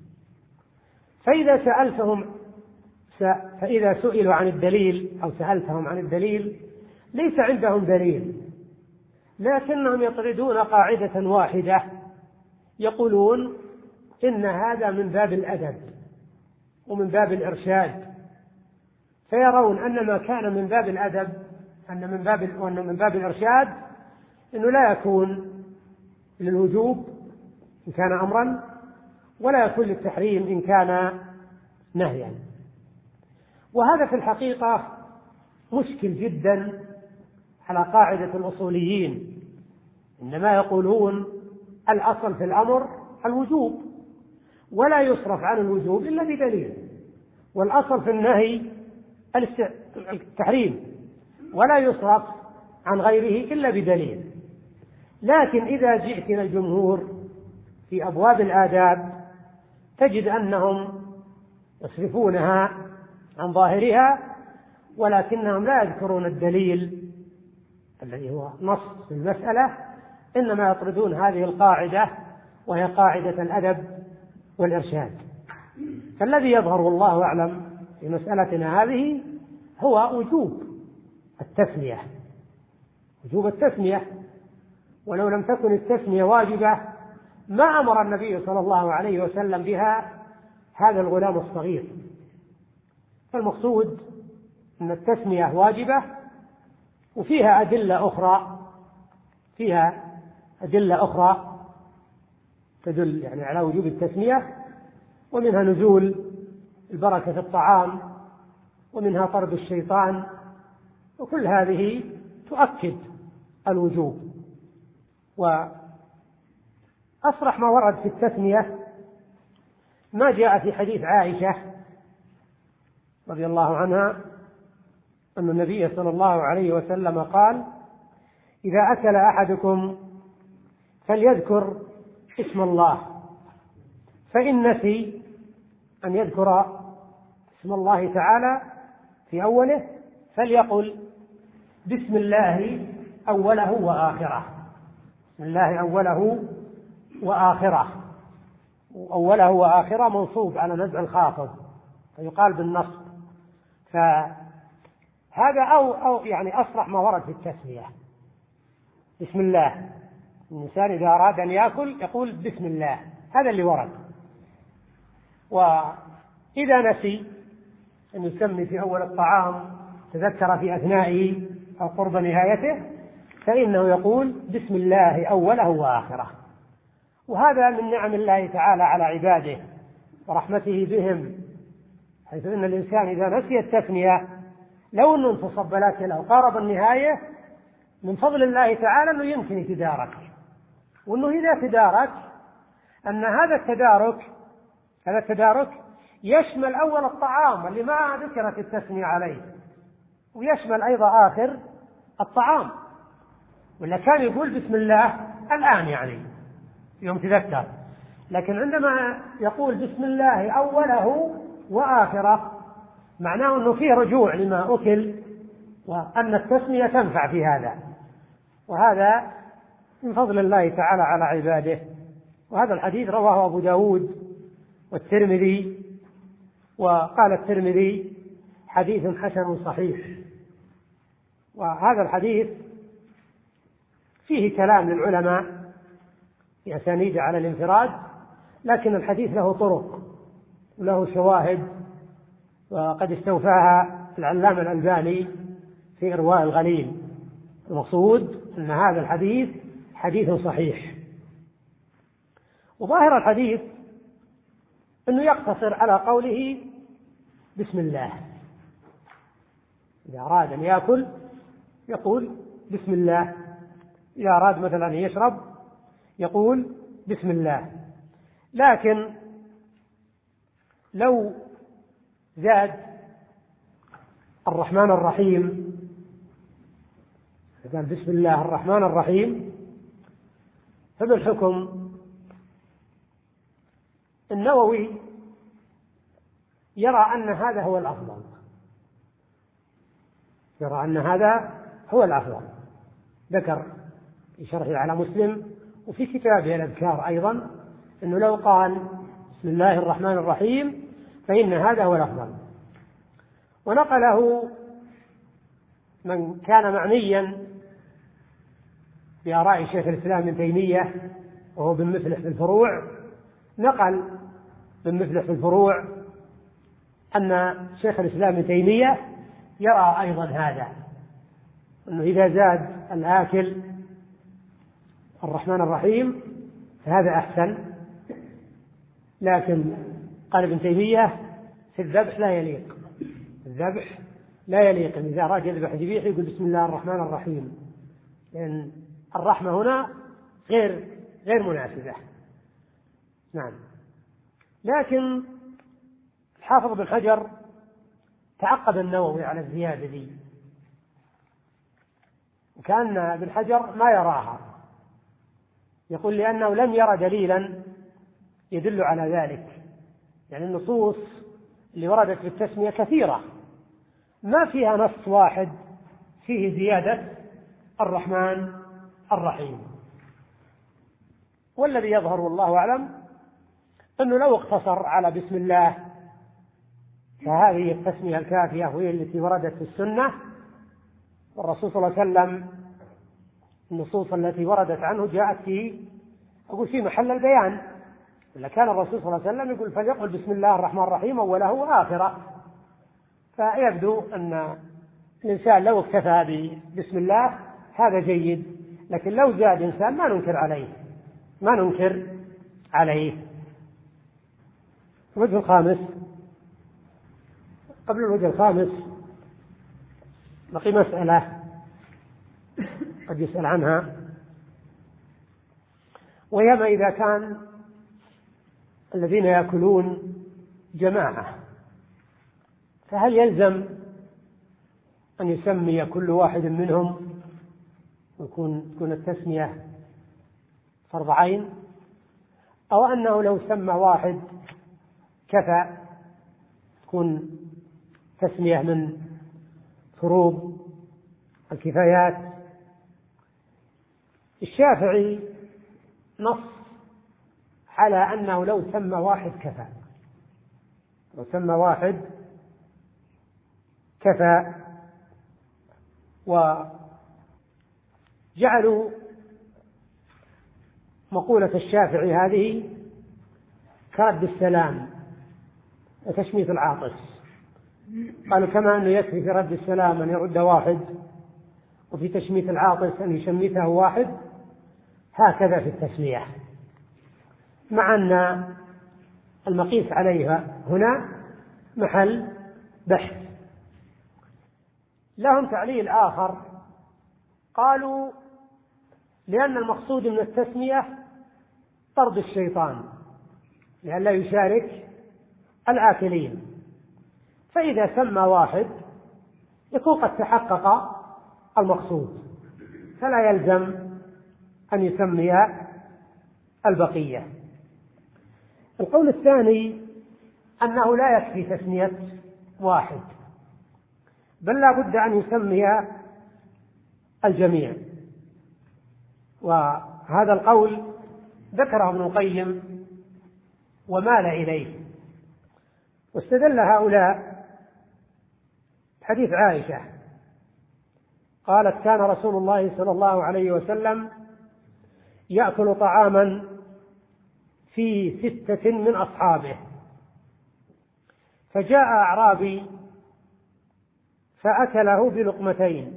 [SPEAKER 1] فإذا سألتهم فإذا سئلوا عن الدليل أو سألتهم عن الدليل ليس عندهم دليل، لكنهم يطردون قاعدة واحدة يقولون إن هذا من باب الأدب ومن باب الإرشاد، فيرون أن ما كان من باب الأدب أن من باب وأن من باب الإرشاد إنه لا يكون للوجوب إن كان أمرا، ولا يكون للتحريم إن كان نهيا. وهذا في الحقيقة مشكل جدا على قاعدة الأصوليين، إنما يقولون الأصل في الأمر الوجوب ولا يصرف عن الوجوب إلا بدليل، والأصل في النهي التحريم ولا يصرف عن غيره إلا بدليل. لكن إذا جئت إلى الجمهور في أبواب الآداب تجد أنهم يصرفونها عن ظاهرها، ولكنهم لا يذكرون الدليل الذي هو نص في المسألة، إنما يطردون هذه القاعدة وهي قاعدة الأدب والإرشاد. فالذي يظهر والله أعلم في مسألتنا هذه هو وجوب التسمية وجوب التسمية ولو لم تكن التسمية واجبة ما أمر النبي صلى الله عليه وسلم بها هذا الغلام الصغير. فالمقصود أن التسمية واجبة، وفيها أدلة أخرى فيها أدلة أخرى تدل يعني على وجوب التسمية، ومنها نزول البركة في الطعام، ومنها طرد الشيطان، وكل هذه تؤكد الوجوب. وأصرح ما ورد في التسمية ما جاء في حديث عائشة رضي الله عنها أن النبي صلى الله عليه وسلم قال: إذا أكل أحدكم فليذكر اسم الله، فإن نسي أن يذكر اسم الله تعالى في أوله فليقل بسم الله أوله وآخره. بسم الله أوله وآخره، وأوله وآخره منصوب على نزع الخافض فيقال بالنصب. فهذا أو, أو يعني أصرح ما ورد في التسمية. بسم الله، الإنسان إذا أراد أن يأكل يقول بسم الله، هذا اللي ورد. وإذا نسي أن يسمي في أول الطعام تذكر في أثنائه أو قرب نهايته فإنه يقول بسم الله أوله وآخره. وهذا من نعم الله تعالى على عباده ورحمته بهم، حيث أن الإنسان إذا نسي التثنية لو أنه انتصب لكن أو قارب النهاية من فضل الله تعالى أنه يمكن يتدارك، وأنه إذا تدارك أن هذا التدارك هذا التدارك يشمل أول الطعام اللي ما ذكرت التثنية عليه، ويشمل أيضا آخر الطعام، ولا كان يقول بسم الله الآن يعني يوم تذكر، لكن عندما يقول بسم الله أوله وآخره معناه أنه فيه رجوع لما أكل، وأن التسمية تنفع في هذا، وهذا من فضل الله تعالى على عباده. وهذا الحديث رواه أبو داود والترمذي، وقال الترمذي حديث حسن صحيح. وهذا الحديث فيه كلام للعلماء في أسانيد على الانفراد، لكن الحديث له طرق وله شواهد، وقد استوفاها العلامة الألباني في إرواء الغليل. المقصود أن هذا الحديث حديث صحيح. وظاهر الحديث أنه يقتصر على قوله بسم الله، إذا أراد أن يأكل يقول بسم الله، إذا أراد مثلا أن يشرب يقول بسم الله. لكن لو زاد الرحمن الرحيم، قال بسم الله الرحمن الرحيم، فبالحكم النووي يرى أن هذا هو الأفضل، يرى أن هذا هو الأفضل. ذكر في شرحه على مسلم وفي كتابه الأذكار أيضا أنه لو قال بسم الله الرحمن الرحيم فإن هذا هو الأفضل. ونقله من كان معنيا بآراء شيخ الإسلام ابن تيمية وهو بن مفلح في الفروع، نقل بن مفلح في الفروع أن شيخ الإسلام ابن تيمية يرى أيضا هذا، أنه إذا زاد الآكل الرحمن الرحيم فهذا أحسن. لكن قال ابن تيمية في الذبح لا يليق، الذبح لا يليق إذا أراد يذبح ذبيحة يقول بسم الله الرحمن الرحيم، لأن الرحمة هنا غير غير مناسبة. نعم. لكن الحافظ بن حجر تعقب النووي على الزيادة دي، وكان ابن حجر ما يراها، يقول لأنه لم يرى دليلا يدل على ذلك، يعني النصوص اللي وردت في التسمية كثيرة ما فيها نص واحد فيه زيادة الرحمن الرحيم. والذي يظهر والله أعلم أنه لو اقتصر على بسم الله فهذه التسمية الكافية وهي التي وردت في السنة، والرسول صلى الله عليه وسلم النصوص التي وردت عنه جاءت في أقول في محل البيان، إلا كان الرسول صلى الله عليه وسلم يقول فليقل بسم الله الرحمن الرحيم أوله وآخره، فيبدو أن الإنسان لو اكتفى بسم الله هذا جيد، لكن لو زاد إنسان ما ننكر عليه ما ننكر عليه. الوجه الخامس، قبل الوجه الخامس بقي مسألة قد يسأل عنها، وهي ما إذا كان الذين يأكلون جماعة، فهل يلزم أن يسمي كل واحد منهم ويكون تكون التسمية فرض عين، أو أنه لو سمى واحد كفى تكون تسمية من فروض الكفايات؟ الشافعي نص على أنه لو سمى واحد كفى، لو سمى واحد كفى، وجعلوا مقولة الشافعي هذه كرد السلام وتشميت العاطس. قالوا كما أنه يكفي في رد السلام أن يرد واحد، وفي تشميت العاطس أن يشمته واحد، هكذا في التسمية، مع أن المقيس عليها هنا محل بحث. لهم تعليل آخر، قالوا لأن المقصود من التسمية طرد الشيطان لئلا يشارك الآكلين، فإذا سمى واحد يكون قد تحقق المقصود، فلا يلزم أن يسمي البقية. القول الثاني أنه لا يكفي تسمية واحد، بل لا بد أن يسمي الجميع، وهذا القول ذكره ابن القيم ومال إليه، واستدل هؤلاء حديث عائشة قالت كان رسول الله صلى الله عليه وسلم يأكل طعاما في ستة من أصحابه، فجاء أعرابي فأكله بلقمتين،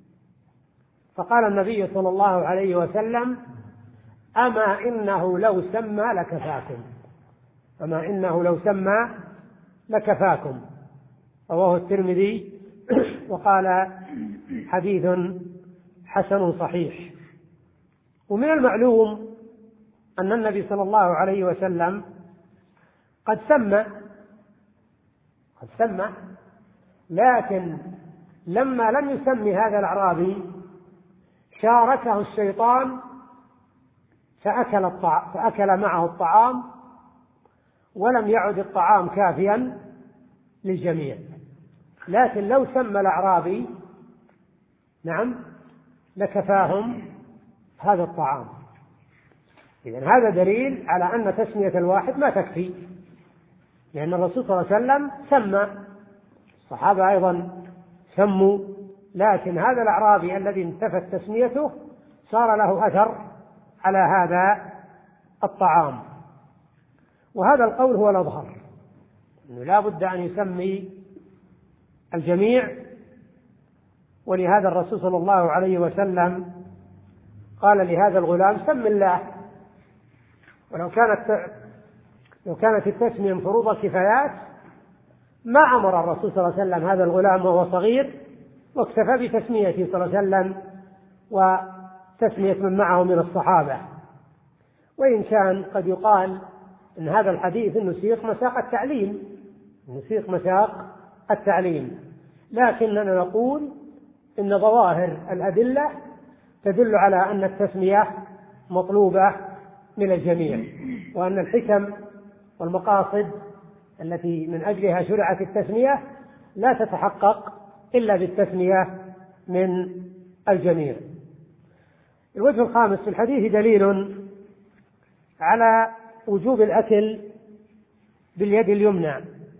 [SPEAKER 1] فقال النبي صلى الله عليه وسلم أما إنه لو سمى لكفاكم، أما إنه لو سمى لكفاكم، رواه الترمذي وقال حديث حسن صحيح. ومن المعلوم أن النبي صلى الله عليه وسلم قد سمى قد سمى لكن لما لم يسمي هذا الأعرابي شاركه الشيطان فأكل, الطع... فأكل معه الطعام، ولم يعد الطعام كافيا للجميع. لكن لو سمى الأعرابي نعم لكفاهم هذا الطعام. إذن هذا دليل على أن تسمية الواحد ما تكفي، لأن الرسول صلى الله عليه وسلم سمى، الصحابة أيضا سموا، لكن هذا الأعرابي الذي انتفت تسميته صار له أثر على هذا الطعام. وهذا القول هو الأظهر، أنه لا بد أن يسمي الجميع، ولهذا الرسول صلى الله عليه وسلم قال لهذا الغلام سم الله. ولو كانت لو كانت التسمية من فروض الكفايات ما أمر الرسول صلى الله عليه وسلم هذا الغلام وهو صغير، واكتفى بتسميته صلى الله عليه وسلم وتسمية من معه من الصحابة. وإن كان قد يقال أن هذا الحديث نسيق مساق التعليم نسيق مساق التعليم لكننا نقول إن ظواهر الأدلة تدل على أن التسمية مطلوبة من الجميع، وأن الحكم والمقاصد التي من أجلها شرعت التسمية لا تتحقق إلا بالتسمية من الجميع. الوجه الخامس في الحديث دليل على وجوب الأكل باليد اليمنى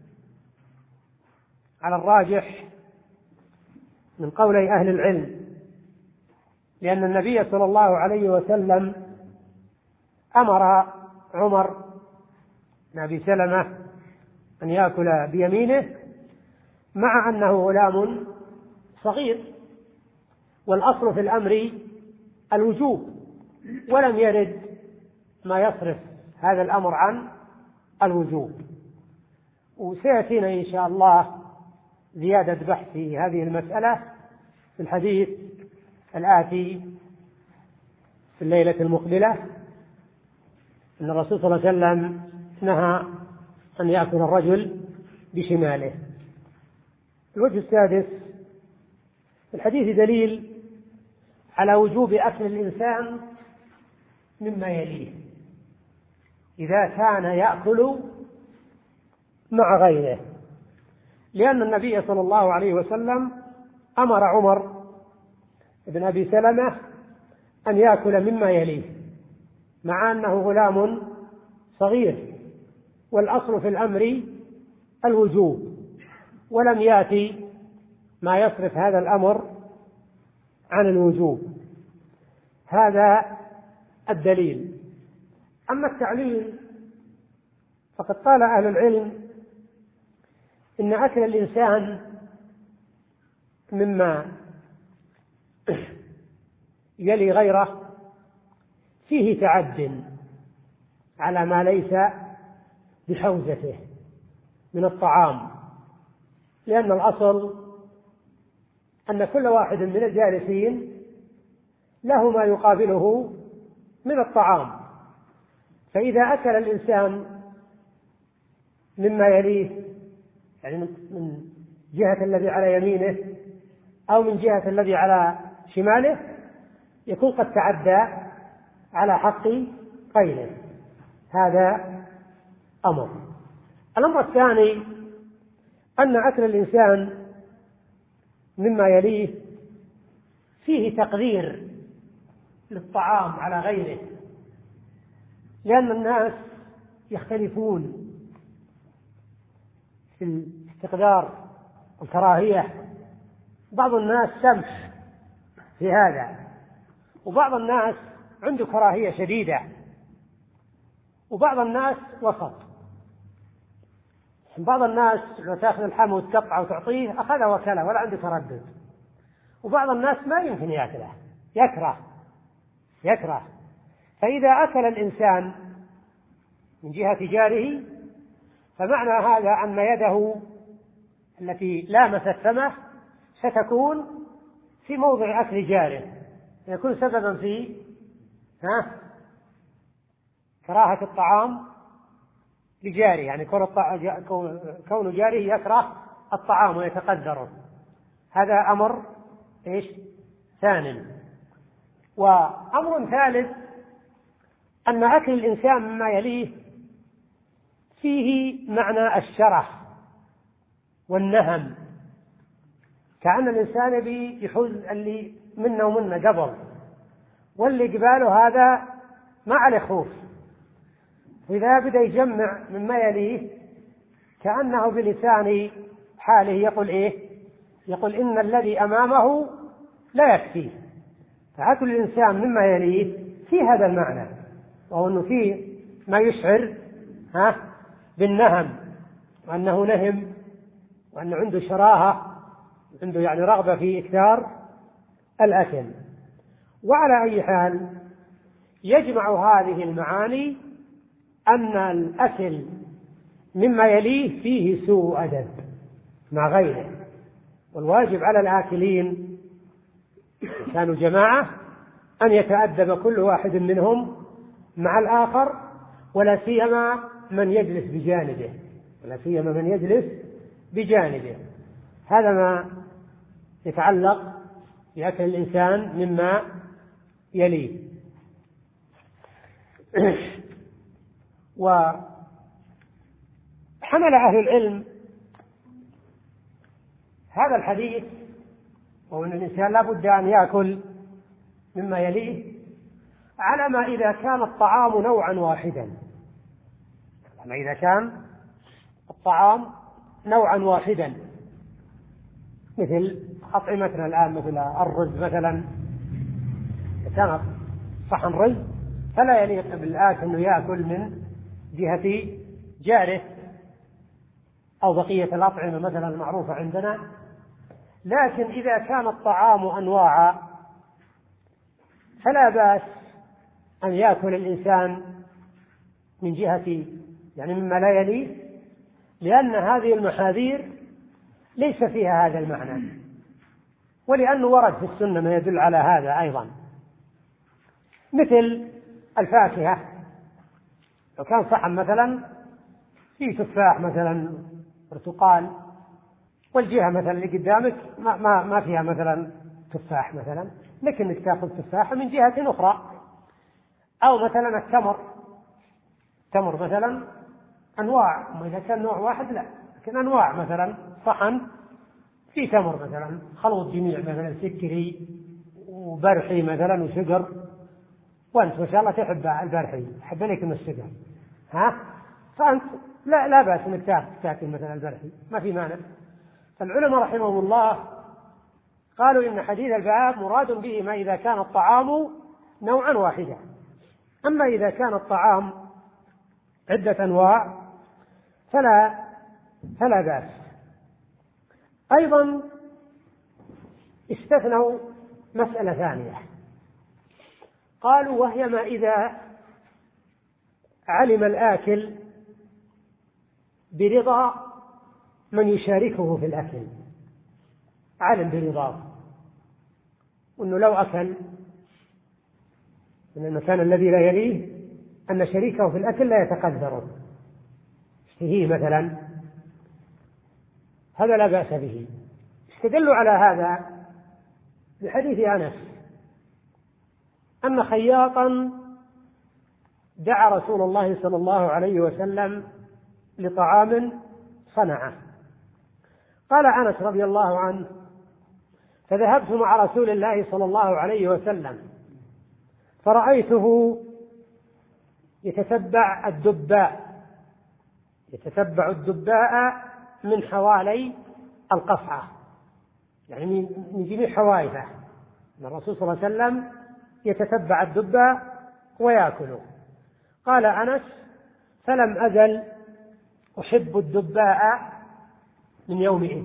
[SPEAKER 1] على الراجح من قولي أهل العلم، لأن النبي صلى الله عليه وسلم أمر عمر بن أبي سلمة أن يأكل بيمينه، مع أنه غلام صغير، والأصل في الأمر الوجوب، ولم يرد ما يصرف هذا الأمر عن الوجوب. وسيأتينا إن شاء الله زيادة بحث في هذه المسألة في الحديث الآتي في الليلة المقبلة، أن الرسول صلى الله عليه وسلم نهى أن يأكل الرجل بشماله. الوجه السادس: في الحديث دليل على وجوب أكل الإنسان مما يليه إذا كان يأكل مع غيره، لأن النبي صلى الله عليه وسلم أمر عمر بن أبي سلمة أن يأكل مما يليه مع أنه غلام صغير، والأصل في الأمر الوجوب، ولم يأتي ما يصرف هذا الأمر عن الوجوب. هذا الدليل. أما التعليل فقد قال أهل العلم إن أكل الإنسان مما يلي غيره فيه تعد على ما ليس بحوزته من الطعام، لأن الأصل أن كل واحد من الجالسين له ما يقابله من الطعام، فإذا أكل الإنسان مما يليه، يعني من جهة الذي على يمينه أو من جهة الذي على شماله، يكون قد تعدى على حق غيره. هذا أمر. الأمر الثاني أن أكل الإنسان مما يليه فيه تقدير للطعام على غيره، لأن الناس يختلفون في الاستقدار والكراهية. بعض الناس سمح في هذا، وبعض الناس عنده كراهية شديدة، وبعض الناس وسط. بعض الناس لو تأخذ اللحم وتقطع وتعطيه أخذه وكله ولا عنده تردد، وبعض الناس ما يمكن يأكله، يكره يكره فإذا أكل الإنسان من جهة جاره فمعنى هذا أن يده التي لامست فمه ستكون في موضع أكل جاره، يكون سببا في ها كراهة الطعام لجاره، يعني كون جاره يكره الطعام ويتقدره. هذا أمر إيش ثاني. وأمر ثالث أن أكل الإنسان مما يليه فيه معنى الشرح والنهم، كأن الإنسان يحوز اللي منه ومنه قبل، واللي قباله هذا ما عليه خوف، إذا بدأ يجمع مما يليه كأنه بلسان حاله يقول إيه؟ يقول إن الذي أمامه لا يكفيه. فأكل الإنسان مما يليه في هذا المعنى، وهو أنه فيه ما يشعر ها بالنهم، وأنه نهم، وأنه عنده شراهة، عنده يعني رغبة في إكثار الأكل. وعلى أي حال يجمع هذه المعاني أن الأكل مما يليه فيه سوء أدب مع غيره، والواجب على الآكلين كانوا جماعة أن يتأدب كل واحد منهم مع الآخر، ولا سيما من يجلس بجانبه ولا سيما من يجلس بجانبه. هذا ما يتعلق بأكل الإنسان مما يليه. وحمل أهل العلم هذا الحديث، وأن الإنسان لا بد أن يأكل مما يليه، على ما إذا كان الطعام نوعا واحدا، ما إذا كان الطعام نوعا واحدا، مثل أطعمتنا الآن، مثل الرز مثلا، كان صحن رز فلا يليق بالآكل أنه يأكل من جهة جاره، أو بقية الأطعمة مثلا المعروفة عندنا. لكن إذا كان الطعام أنواعا فلا بأس أن يأكل الإنسان من جهة يعني مما لا يليه، لأن هذه المحاذير ليس فيها هذا المعنى، ولأنه ورد في السنة ما يدل على هذا أيضا، مثل الفاكهة. لو كان صحن مثلا فيه تفاح مثلا برتقال، والجهة مثلا اللي قدامك ما, ما, ما فيها مثلا تفاح مثلا، لكنك تأخذ تفاحة من جهة أخرى. أو مثلا التمر، تمر مثلا أنواع، وإذا كان نوع واحد لا، لكن أنواع، مثلا صحن في تمر مثلا خلوط جميع، مثلا سكري وبرحي مثلا وسكر، وأنت ما شاء الله تحب البرحي، تحب لك من السكر، ها، فأنت لا لا بأس أنك تأكل مثلا البرحي، ما في مانع. فالعلماء رحمهم الله قالوا إن حديث الباب مراد به ما إذا كان الطعام نوعا واحدا، أما إذا كان الطعام عدة أنواع فلا فلا بأس. أيضا استثنوا مسألة ثانية، قالوا وهي ما إذا علم الآكل برضا من يشاركه في الأكل، علم برضاه، وأنه لو أكل من المكان الذي لا يليه أن شريكه في الأكل لا يتقدره، اشتهيه مثلا، هذا لا بأس به. استدلوا على هذا بحديث أنس أن خياطا دعا رسول الله صلى الله عليه وسلم لطعام صنعه. قال أنس رضي الله عنه: فذهبت مع رسول الله صلى الله عليه وسلم فرأيته يتتبع الدباء يتتبع الدباء من حوالي القصعة، يعني من جميع حوائفه. الرسول صلى الله عليه وسلم يتتبع الدباء ويأكله. قال أنس: فلم أزل أحب الدباء من يومئذ.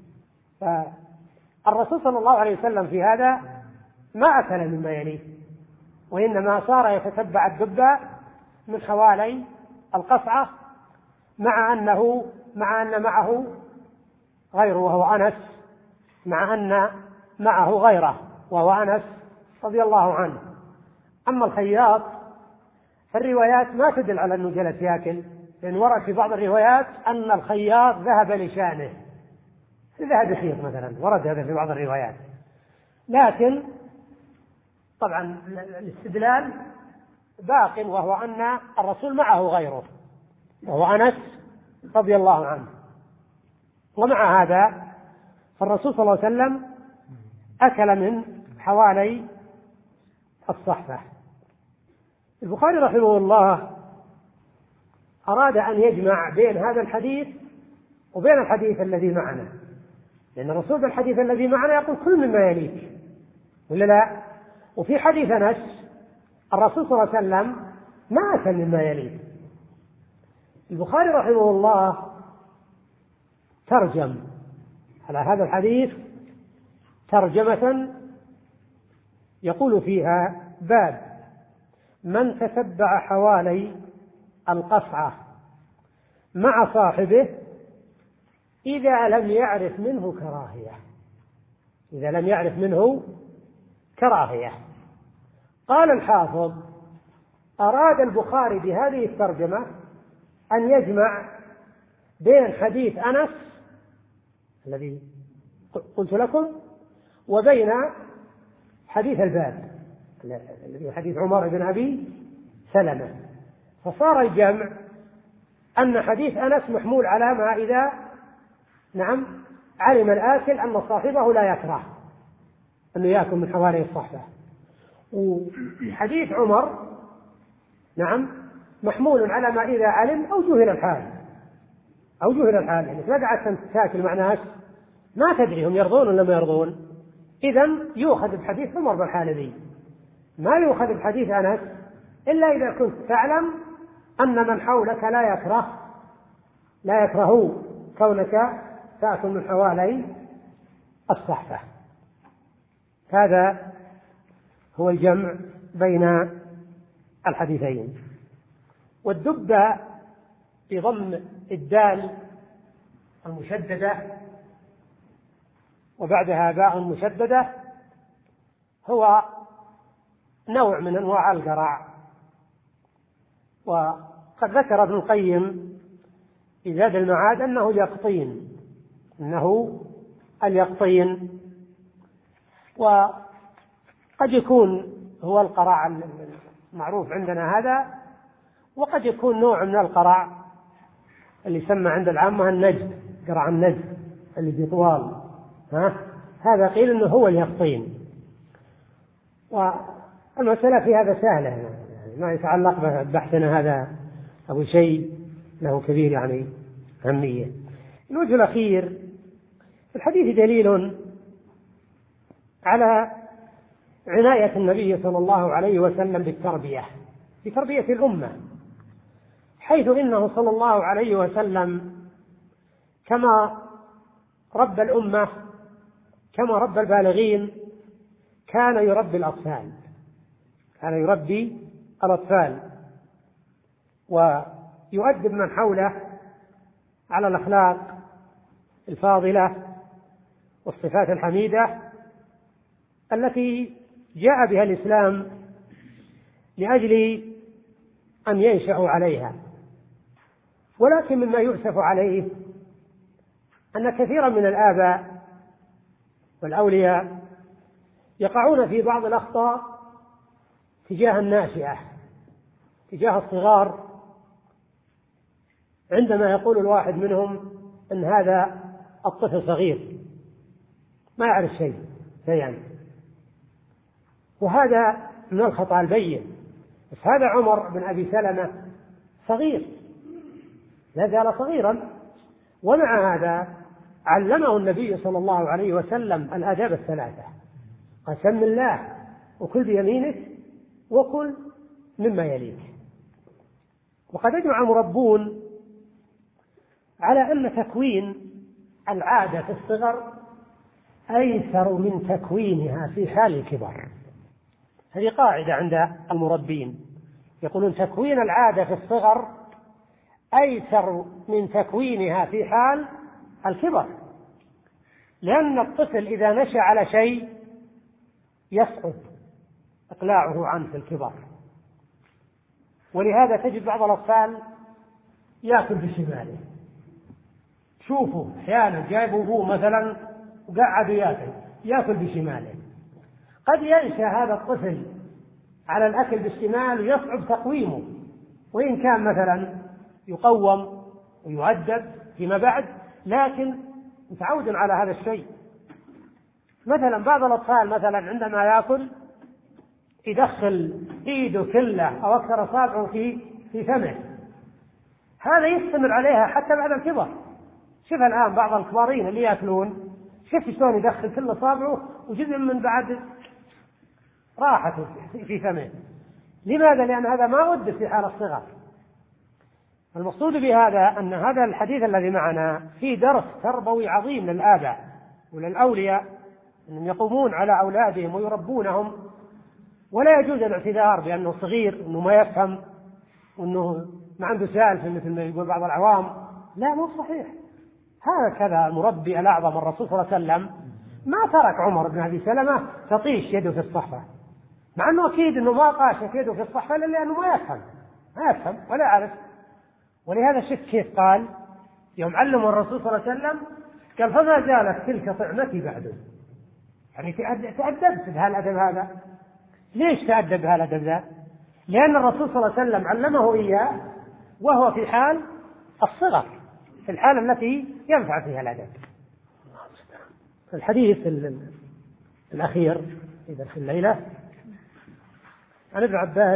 [SPEAKER 1] فالرسول صلى الله عليه وسلم في هذا ما أكل مما يليه، وإنما صار يتتبع الدباء من حوالي القصعة، مع أنه مع أن معه غيره وهو أنس، مع أن معه غيره وهو أنس رضي الله عنه. أما الخياط فالروايات ما تدل على أنه جلس يأكل، لأن ورد في بعض الروايات أن الخياط ذهب لشانه، ذهب يخيط مثلا، ورد هذا في بعض الروايات. لكن طبعا الاستدلال باق، وهو أن الرسول معه غيره وهو أنس رضي الله عنه. ومع هذا فالرسول صلى الله عليه وسلم أكل من حوالي الصحفة. البخاري رحمه الله أراد أن يجمع بين هذا الحديث وبين الحديث الذي معنا، لأن الرسول بالحديث الذي معنا يقول كل مما يليك، ولا لا؟ وفي حديث أنس الرسول صلى الله عليه وسلم ما أكل مما يليك. البخاري رحمه الله ترجم على هذا الحديث ترجمة يقول فيها: باب من تتبع حوالي القصعة مع صاحبه إذا لم يعرف منه كراهية إذا لم يعرف منه كراهية. قال الحافظ: أراد البخاري بهذه الترجمة أن يجمع بين حديث أنس الذي قلت لكم وبين حديث الباب الذي حديث عمر بن أبي سلمة. فصار الجمع أن حديث أنس محمول على ما إذا نعم علم الآكل أن صاحبه لا يكره أنه يأكل من حوالي الصحفة، وحديث عمر نعم محمول على ما إذا علم أو جهل الحال أو جهل الحال يعني ما قعدت تاكل مع ناس ما تدري هم يرضون ولا ما يرضون، إذن يؤخذ بحديث عمر بن الحالبي، ما يؤخذ بحديث أنس إلا إذا كنت تعلم أن من حولك لا يكره لا يكرهوا كونك تأكل من حوالي الصحفة. هذا هو الجمع بين الحديثين. والدب بضم الدال المشددة وبعدها باء مشددة هو نوع من أنواع القرع. وقد ذكر ابن القيم في زاد المعاد أنه اليقطين إنه اليقطين وقد يكون هو القرع المعروف عندنا هذا، وقد يكون نوع من القرع اللي يسمى عند العامة النجد، قرع النجد اللي بطوال، ها هذا قيل إنه هو اليقطين. والمسألة في هذا سهلة، يعني ما يتعلق ببحثنا هذا أو شيء له كبير يعني أهمية. الوجه الأخير في الحديث دليل على عناية النبي صلى الله عليه وسلم بالتربية بتربية الأمة، حيث إنه صلى الله عليه وسلم كما ربى الأمة كما ربى البالغين كان يربي الأطفال كان يربي الأطفال ويؤدب من حوله على الأخلاق الفاضلة والصفات الحميدة التي جاء بها الإسلام لأجل أن ينشأوا عليها. ولكن مما يؤسف عليه أن كثيرا من الآباء والأولياء يقعون في بعض الأخطاء تجاه الناشئة تجاه الصغار، عندما يقول الواحد منهم أن هذا الطفل صغير ما يعرف شيء شيئا، وهذا من الخطأ البين. بس هذا عمر بن أبي سلمة صغير، لا زال صغيرا، ومع هذا علمه النبي صلى الله عليه وسلم الآداب الثلاثة: قل سم الله وكل بيمينك وكل مما يليك. وقد أجمع المربون على أن تكوين العادة في الصغر أيسر من تكوينها في حال الكبر. هذه قاعدة عند المربين، يقولون تكوين العادة في الصغر أيسر من تكوينها في حال الكبر، لأن الطفل إذا نشأ على شيء يصعب إقلاعه عنه في الكبر. ولهذا تجد بعض الأطفال يأكل بشماله، شوفوا أحيانا جايبوا أبوه مثلا وقعدوا يأكل يأكل بشماله، قد ينشأ هذا الطفل على الأكل بالشمال ويصعب تقويمه، وإن كان مثلا يقوم ويؤدب فيما بعد لكن متعود على هذا الشيء. مثلا بعض الأطفال مثلا عندما يأكل يدخل إيده كله أو أكثر أصابعه في في فمه، هذا يستمر عليها حتى بعد الكبر. شوف الآن بعض الكبارين اللي يأكلون، شوف شلون يدخل كل أصابعه وجزء من بعد راحته في فمه. لماذا؟ لأن هذا ما أدب في حال الصغر. المقصود بهذا أن هذا الحديث الذي معنا فيه درس تربوي عظيم للآباء وللأولياء، أنهم يقومون على أولادهم ويربونهم، ولا يجوز الاعتذار بأنه صغير وأنه ما يفهم وأنه ما عنده سالفة مثل ما يقول بعض العوام. لا، مو صحيح. هكذا المربي الأعظم الرسول صلى الله عليه وسلم ما ترك عمر بن أبي سلمة تطيش يده في الصحفة، مع أنه أكيد أنه ما طاشت يده في الصحفة إلا لأنه ما يفهم ما يفهم ولا يعرف. ولهذا شوف كيف قال يوم علمه الرسول صلى الله عليه وسلم، قال: فما زالت تلك طعمتي بعده. يعني تأدبت بهالأدب هذا. ليش تأدب بهالأدب ذا؟ لأن الرسول صلى الله عليه وسلم علمه إياه وهو في حال الصغر، في الحالة التي ينفع فيها الأدب. الحديث الأخير في درس الليلة عن ابن عباس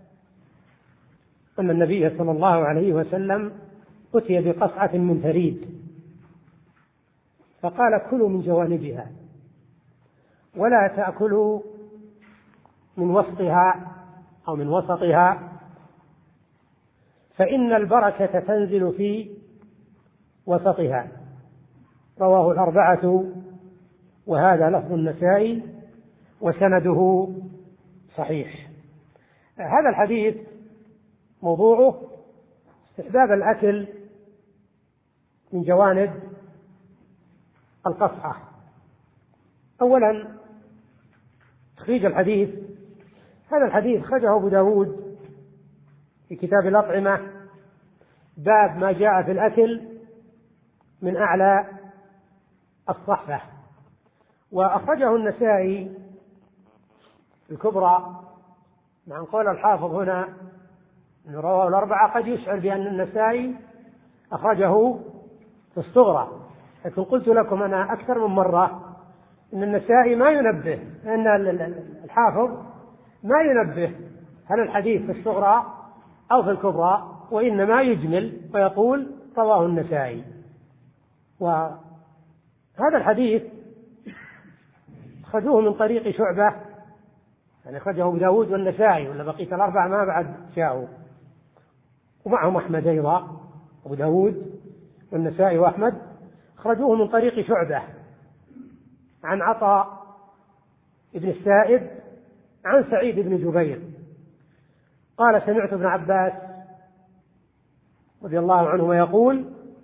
[SPEAKER 1] أن النبي صلى الله عليه وسلم أتي بقصعة من ثريد فقال: كلوا من جوانبها ولا تأكلوا من وسطها أو من وسطها، فإن البركة تنزل في وسطها. رواه الأربعة وهذا لفظ النسائي وسنده صحيح. هذا الحديث موضوعه استحباب الأكل من جوانب القصعة. أولا تخريج الحديث. هذا الحديث خرجه أبو داود في كتاب الأطعمة باب ما جاء في الأكل من أعلى الصحفة، وأخرجه النسائي الكبرى، مع قول الحافظ هنا أن رواه الأربعة قد يشعر بأن النسائي أخرجه في الصغرى، لكن قلت لكم أنا أكثر من مرة أن النسائي ما ينبه، أن الحافظ ما ينبه هل الحديث في الصغرى أو في الكبرى، وإنما يجمل ويقول رواه النسائي. وهذا الحديث أخرجوه من طريق شعبة، يعني أخرجه أبو داود والنسائي، ولا بقية الأربعة ما بعد جاءوا، ومعهم أحمد أيضا، أبو داود والنسائي وأحمد أخرجوه من طريق شعبة عن عطاء ابن السائب عن سعيد بن جبير قال سمعت ابن عباس رضي الله عنهما يقول،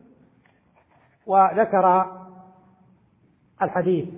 [SPEAKER 1] وذكر الحديث.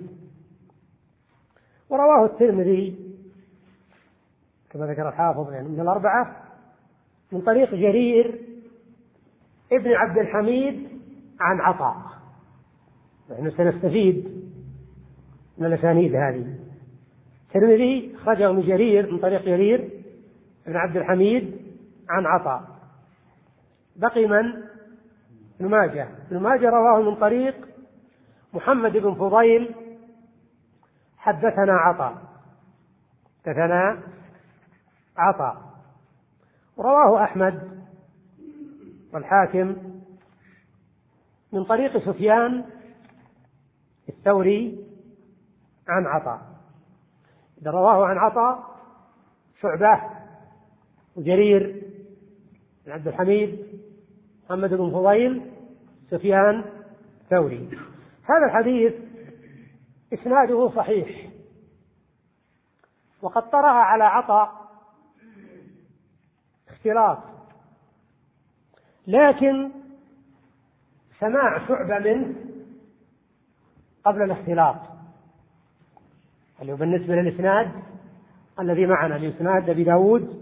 [SPEAKER 1] ورواه الترمذي كما ذكر الحافظ يعني من الأربعة من طريق جرير ابن عبد الحميد عن عطاء. نحن سنستفيد من الأسانيد هذه. الترمذي خرجه من جرير من طريق جرير ابن عبد الحميد عن عطاء. بقي من؟ ابن ماجه. ابن ماجه رواه من طريق محمد بن فضيل حدثنا عطاء حدثنا عطاء. ورواه أحمد والحاكم من طريق سفيان الثوري عن عطاء. إذا رواه عن عطاء شعبة وجرير بن عبد الحميد محمد بن فضيل سفيان الثوري. هذا الحديث إسناده صحيح، وقد طرأ على عطاء اختلاط، لكن سماع شعبة منه قبل الاختلاط، اللي هو بالنسبة للإسناد الذي معنا الإسناد أبي داود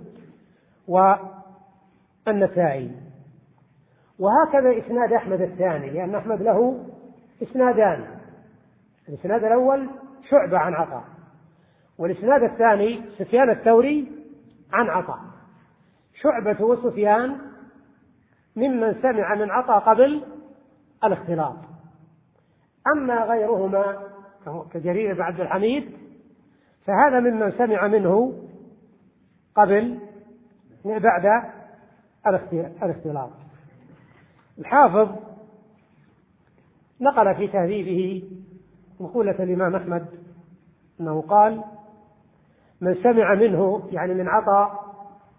[SPEAKER 1] والنسائي. وهكذا إسناد أحمد الثاني، لأن أحمد له إسنادان، الإسناد الأول شعبة عن عطاء، والإسناد الثاني سفيان الثوري عن عطاء. شعبة وسفيان ممن سمع من عطاء قبل الاختلاط، أما غيرهما كجرير بن عبد الحميد فهذا ممن سمع منه قبل بعد الاختلاط. الحافظ نقل في تهذيبه مقولة الإمام أحمد أنه قال من سمع منه يعني من عطاء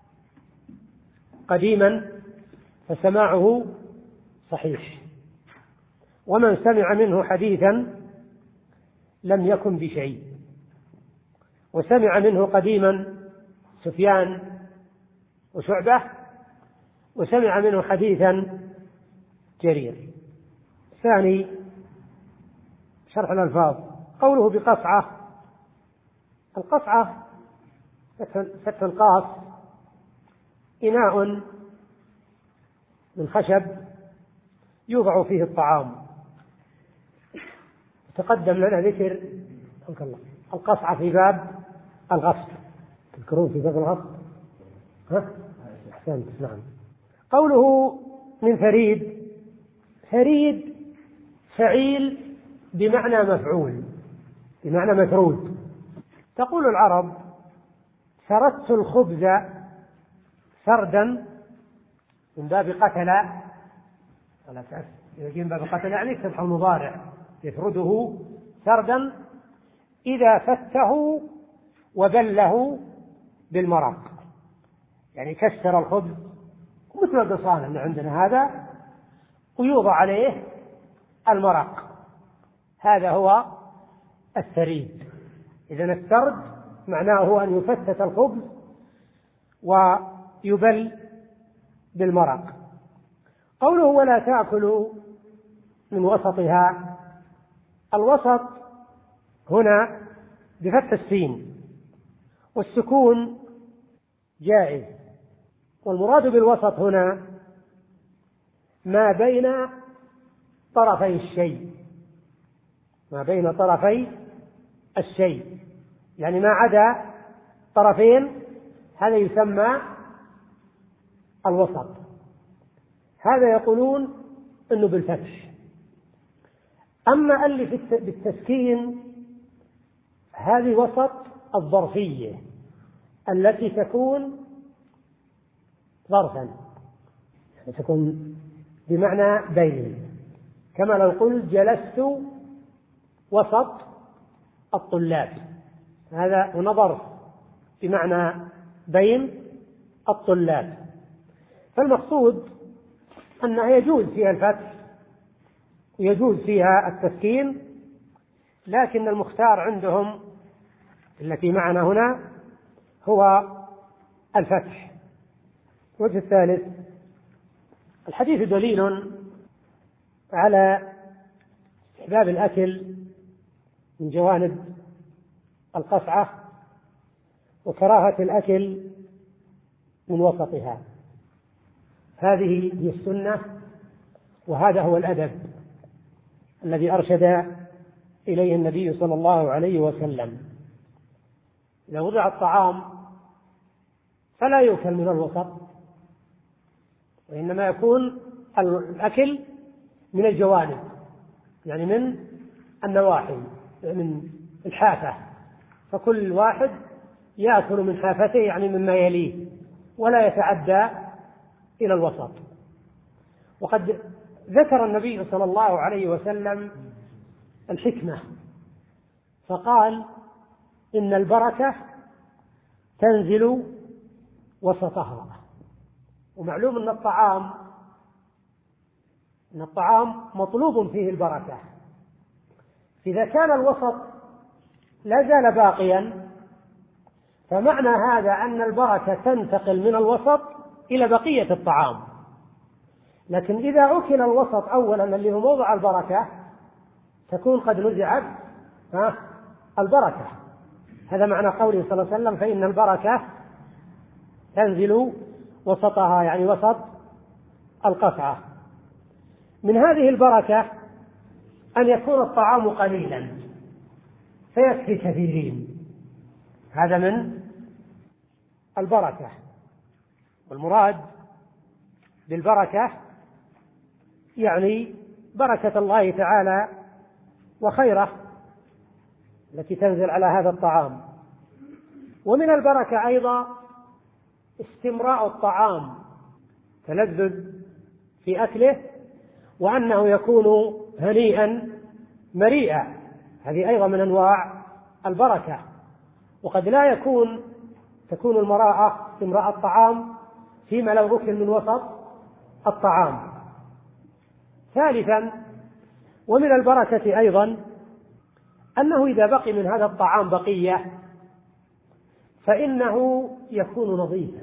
[SPEAKER 1] قديما فسماعه صحيح، ومن سمع منه حديثا لم يكن بشيء. وسمع منه قديما سفيان وشعبة، وسمع منه حديثا جرير. ثاني شرح الألفاظ. قوله بقصعة، القصعة فتح القاف إناء من خشب يوضع فيه الطعام. تقدم لنا ذكر القصعة في باب الغسل، تذكرون في باب الغسل؟ ها؟ أحسنت، نعم. قوله من فريد، فريد فعيل بمعنى مفعول، بمعنى مفرود. تقول العرب سردت الخبز سردا من باب قتل، إذا جاء من باب قتل يعني يكتب المضارع يفرده سردا إذا فته وبله بالمرق، يعني كسر الخبز مثل البصان اللي عندنا هذا ويوضع عليه المرق، هذا هو الثريد. إذن السرد معناه هو أن يفتت الخبز ويبل بالمرق. قوله ولا تأكلوا من وسطها، الوسط هنا بفتح السين، والسكون جائز، والمراد بالوسط هنا ما بين طرفي الشيء، ما بين طرفي الشيء، يعني ما عدا طرفين، هذا يسمى الوسط. هذا يقولون انه بالفتح. اما اللي بالتسكين هذه وسط الظرفية التي تكون ظرفا، تكون بمعنى بين، كما لو قلت جلست وسط الطلاب، هذا هنا ظرف بمعنى بين الطلاب. فالمقصود أنها يجوز فيها الفتح ويجوز فيها التسكين، لكن المختار عندهم التي معنا هنا هو الفتح. الوجه الثالث، الحديث دليل على استحباب الأكل من جوانب القصعة وكراهة الأكل من وسطها. هذه هي السنة، وهذا هو الأدب الذي أرشد إليه النبي صلى الله عليه وسلم. إذا وضع الطعام فلا يؤكل من الوسط، وإنما يكون الأكل من الجوانب، يعني من النواحي، من الحافة، فكل واحد يأكل من حافته، يعني مما يليه، ولا يتعدى إلى الوسط. وقد ذكر النبي صلى الله عليه وسلم الحكمة، فقال إن البركة تنزل وسطها. ومعلوم أن الطعام أن الطعام مطلوب فيه البركة، إذا كان الوسط لا زال باقيا فمعنى هذا أن البركة تنتقل من الوسط إلى بقية الطعام. لكن إذا أكل الوسط أولا اللي هو موضع البركة تكون قد نزعت البركة. هذا معنى قوله صلى الله عليه وسلم فإن البركة تنزل وسطها، يعني وسط القطعة. من هذه البركة أن يكون الطعام قليلا فيكفي كثيرين، هذا من البركة. والمراد بالبركة يعني بركة الله تعالى وخيره التي تنزل على هذا الطعام. ومن البركة أيضا استمراء الطعام، تلذذ في أكله، وأنه يكون هنيئا مريئا، هذه أيضا من أنواع البركة. وقد لا يكون تكون المراءة استمراء الطعام فيما لو أكل من وسط الطعام. ثالثا، ومن البركة أيضا أنه إذا بقي من هذا الطعام بقية فإنه يكون نظيفا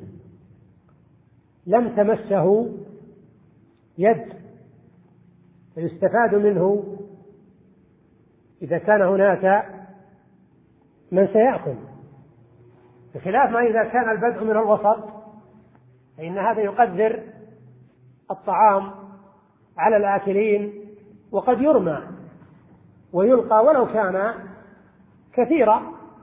[SPEAKER 1] لم تمسه يد، فيستفاد منه إذا كان هناك من سيأكل، بخلاف ما إذا كان البدء من الوسط فإن هذا يقدر الطعام على الآكلين وقد يرمى ويلقى ولو كان كثيرا.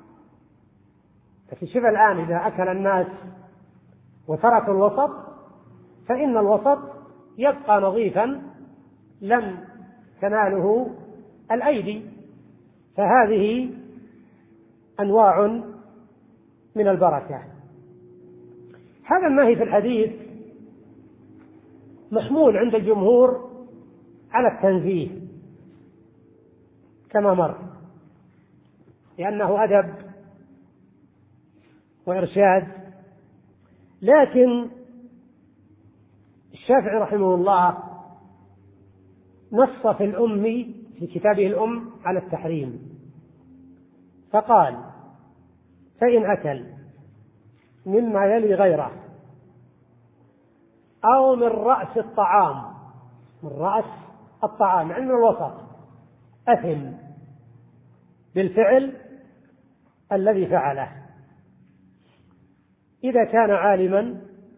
[SPEAKER 1] فشوف الآن إذا أكل الناس وتركوا الوسط فإن الوسط يبقى نظيفا لم تناله الأيدي. فهذه أنواع من البركة. هذا النهي في الحديث محمول عند الجمهور على التنزيه كما مر، لأنه أدب وإرشاد. لكن الشافعي رحمه الله نص في الأم في كتابه الأم على التحريم، فقال: فإن أكل مما يلي غيره أو من رأس الطعام، من رأس الطعام يعني من الوسط، أثم بالفعل الذي فعله إذا كان عالما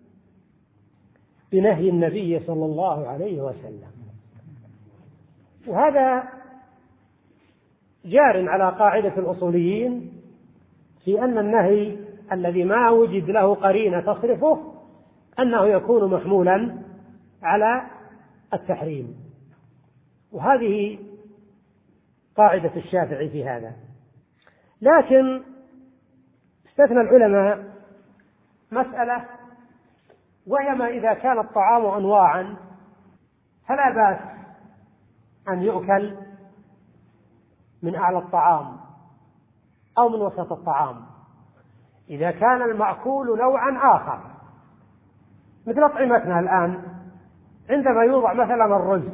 [SPEAKER 1] بنهي النبي صلى الله عليه وسلم. وهذا جار على قاعدة الأصوليين في أن النهي الذي ما وجد له قرينة تصرفه أنه يكون محمولا على التحريم، وهذه قاعدة الشافعي في هذا. لكن استثنى العلماء مسألة، وهي ما إذا كان الطعام أنواعا فلا بأس أن يؤكل من أعلى الطعام أو من وسط الطعام إذا كان المأكول نوعا آخر، مثل أطعمتنا الآن عندما يوضع مثلا الرز،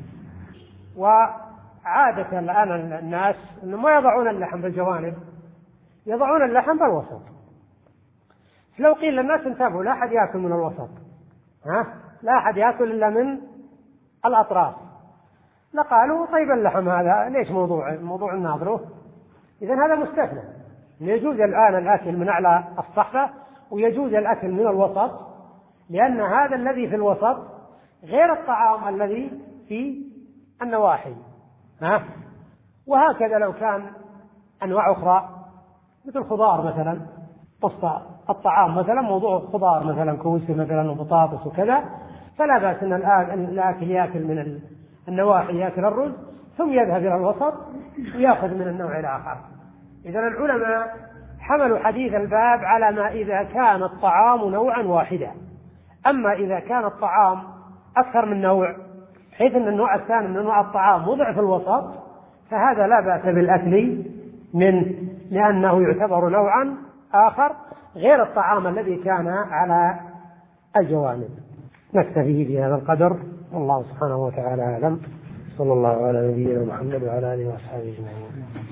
[SPEAKER 1] وعادة الآن الناس ما يضعون اللحم بالجوانب، يضعون اللحم بالوسط. لو قيل للناس انتبهوا لا أحد يأكل من الوسط، ها؟ لا أحد يأكل إلا من الأطراف، لقالوا طيب اللحم هذا ليش موضوع موضوع ناظره؟ إذن هذا مستثنى، يجوز الآن الأكل من أعلى الصحفة ويجوز الأكل من الوسط، لأن هذا الذي في الوسط غير الطعام الذي في النواحي، ها؟ وهكذا لو كان أنواع أخرى مثل خضار مثلا، وسط الطعام مثلا موضوع خضار مثلا كوسة مثلا وبطاطس وكذا، فلا بأس أن الآكل يأكل من النواحي، يأكل الرز ثم يذهب إلى الوسط ويأخذ من النوع الآخر. إذن العلماء حملوا حديث الباب على ما إذا كان الطعام نوعا واحدا. أما إذا كان الطعام أكثر من نوع حيث أن النوع الثاني من أنواع الطعام وضع في الوسط، فهذا لا بأس بالأكل منه، لأنه يعتبر نوعا آخر غير الطعام الذي كان على الجوانب. نكتفي بهذا القدر، والله سبحانه وتعالى أعلم. صلى الله على نبينا محمد وعلى آله وأصحابه أجمعين.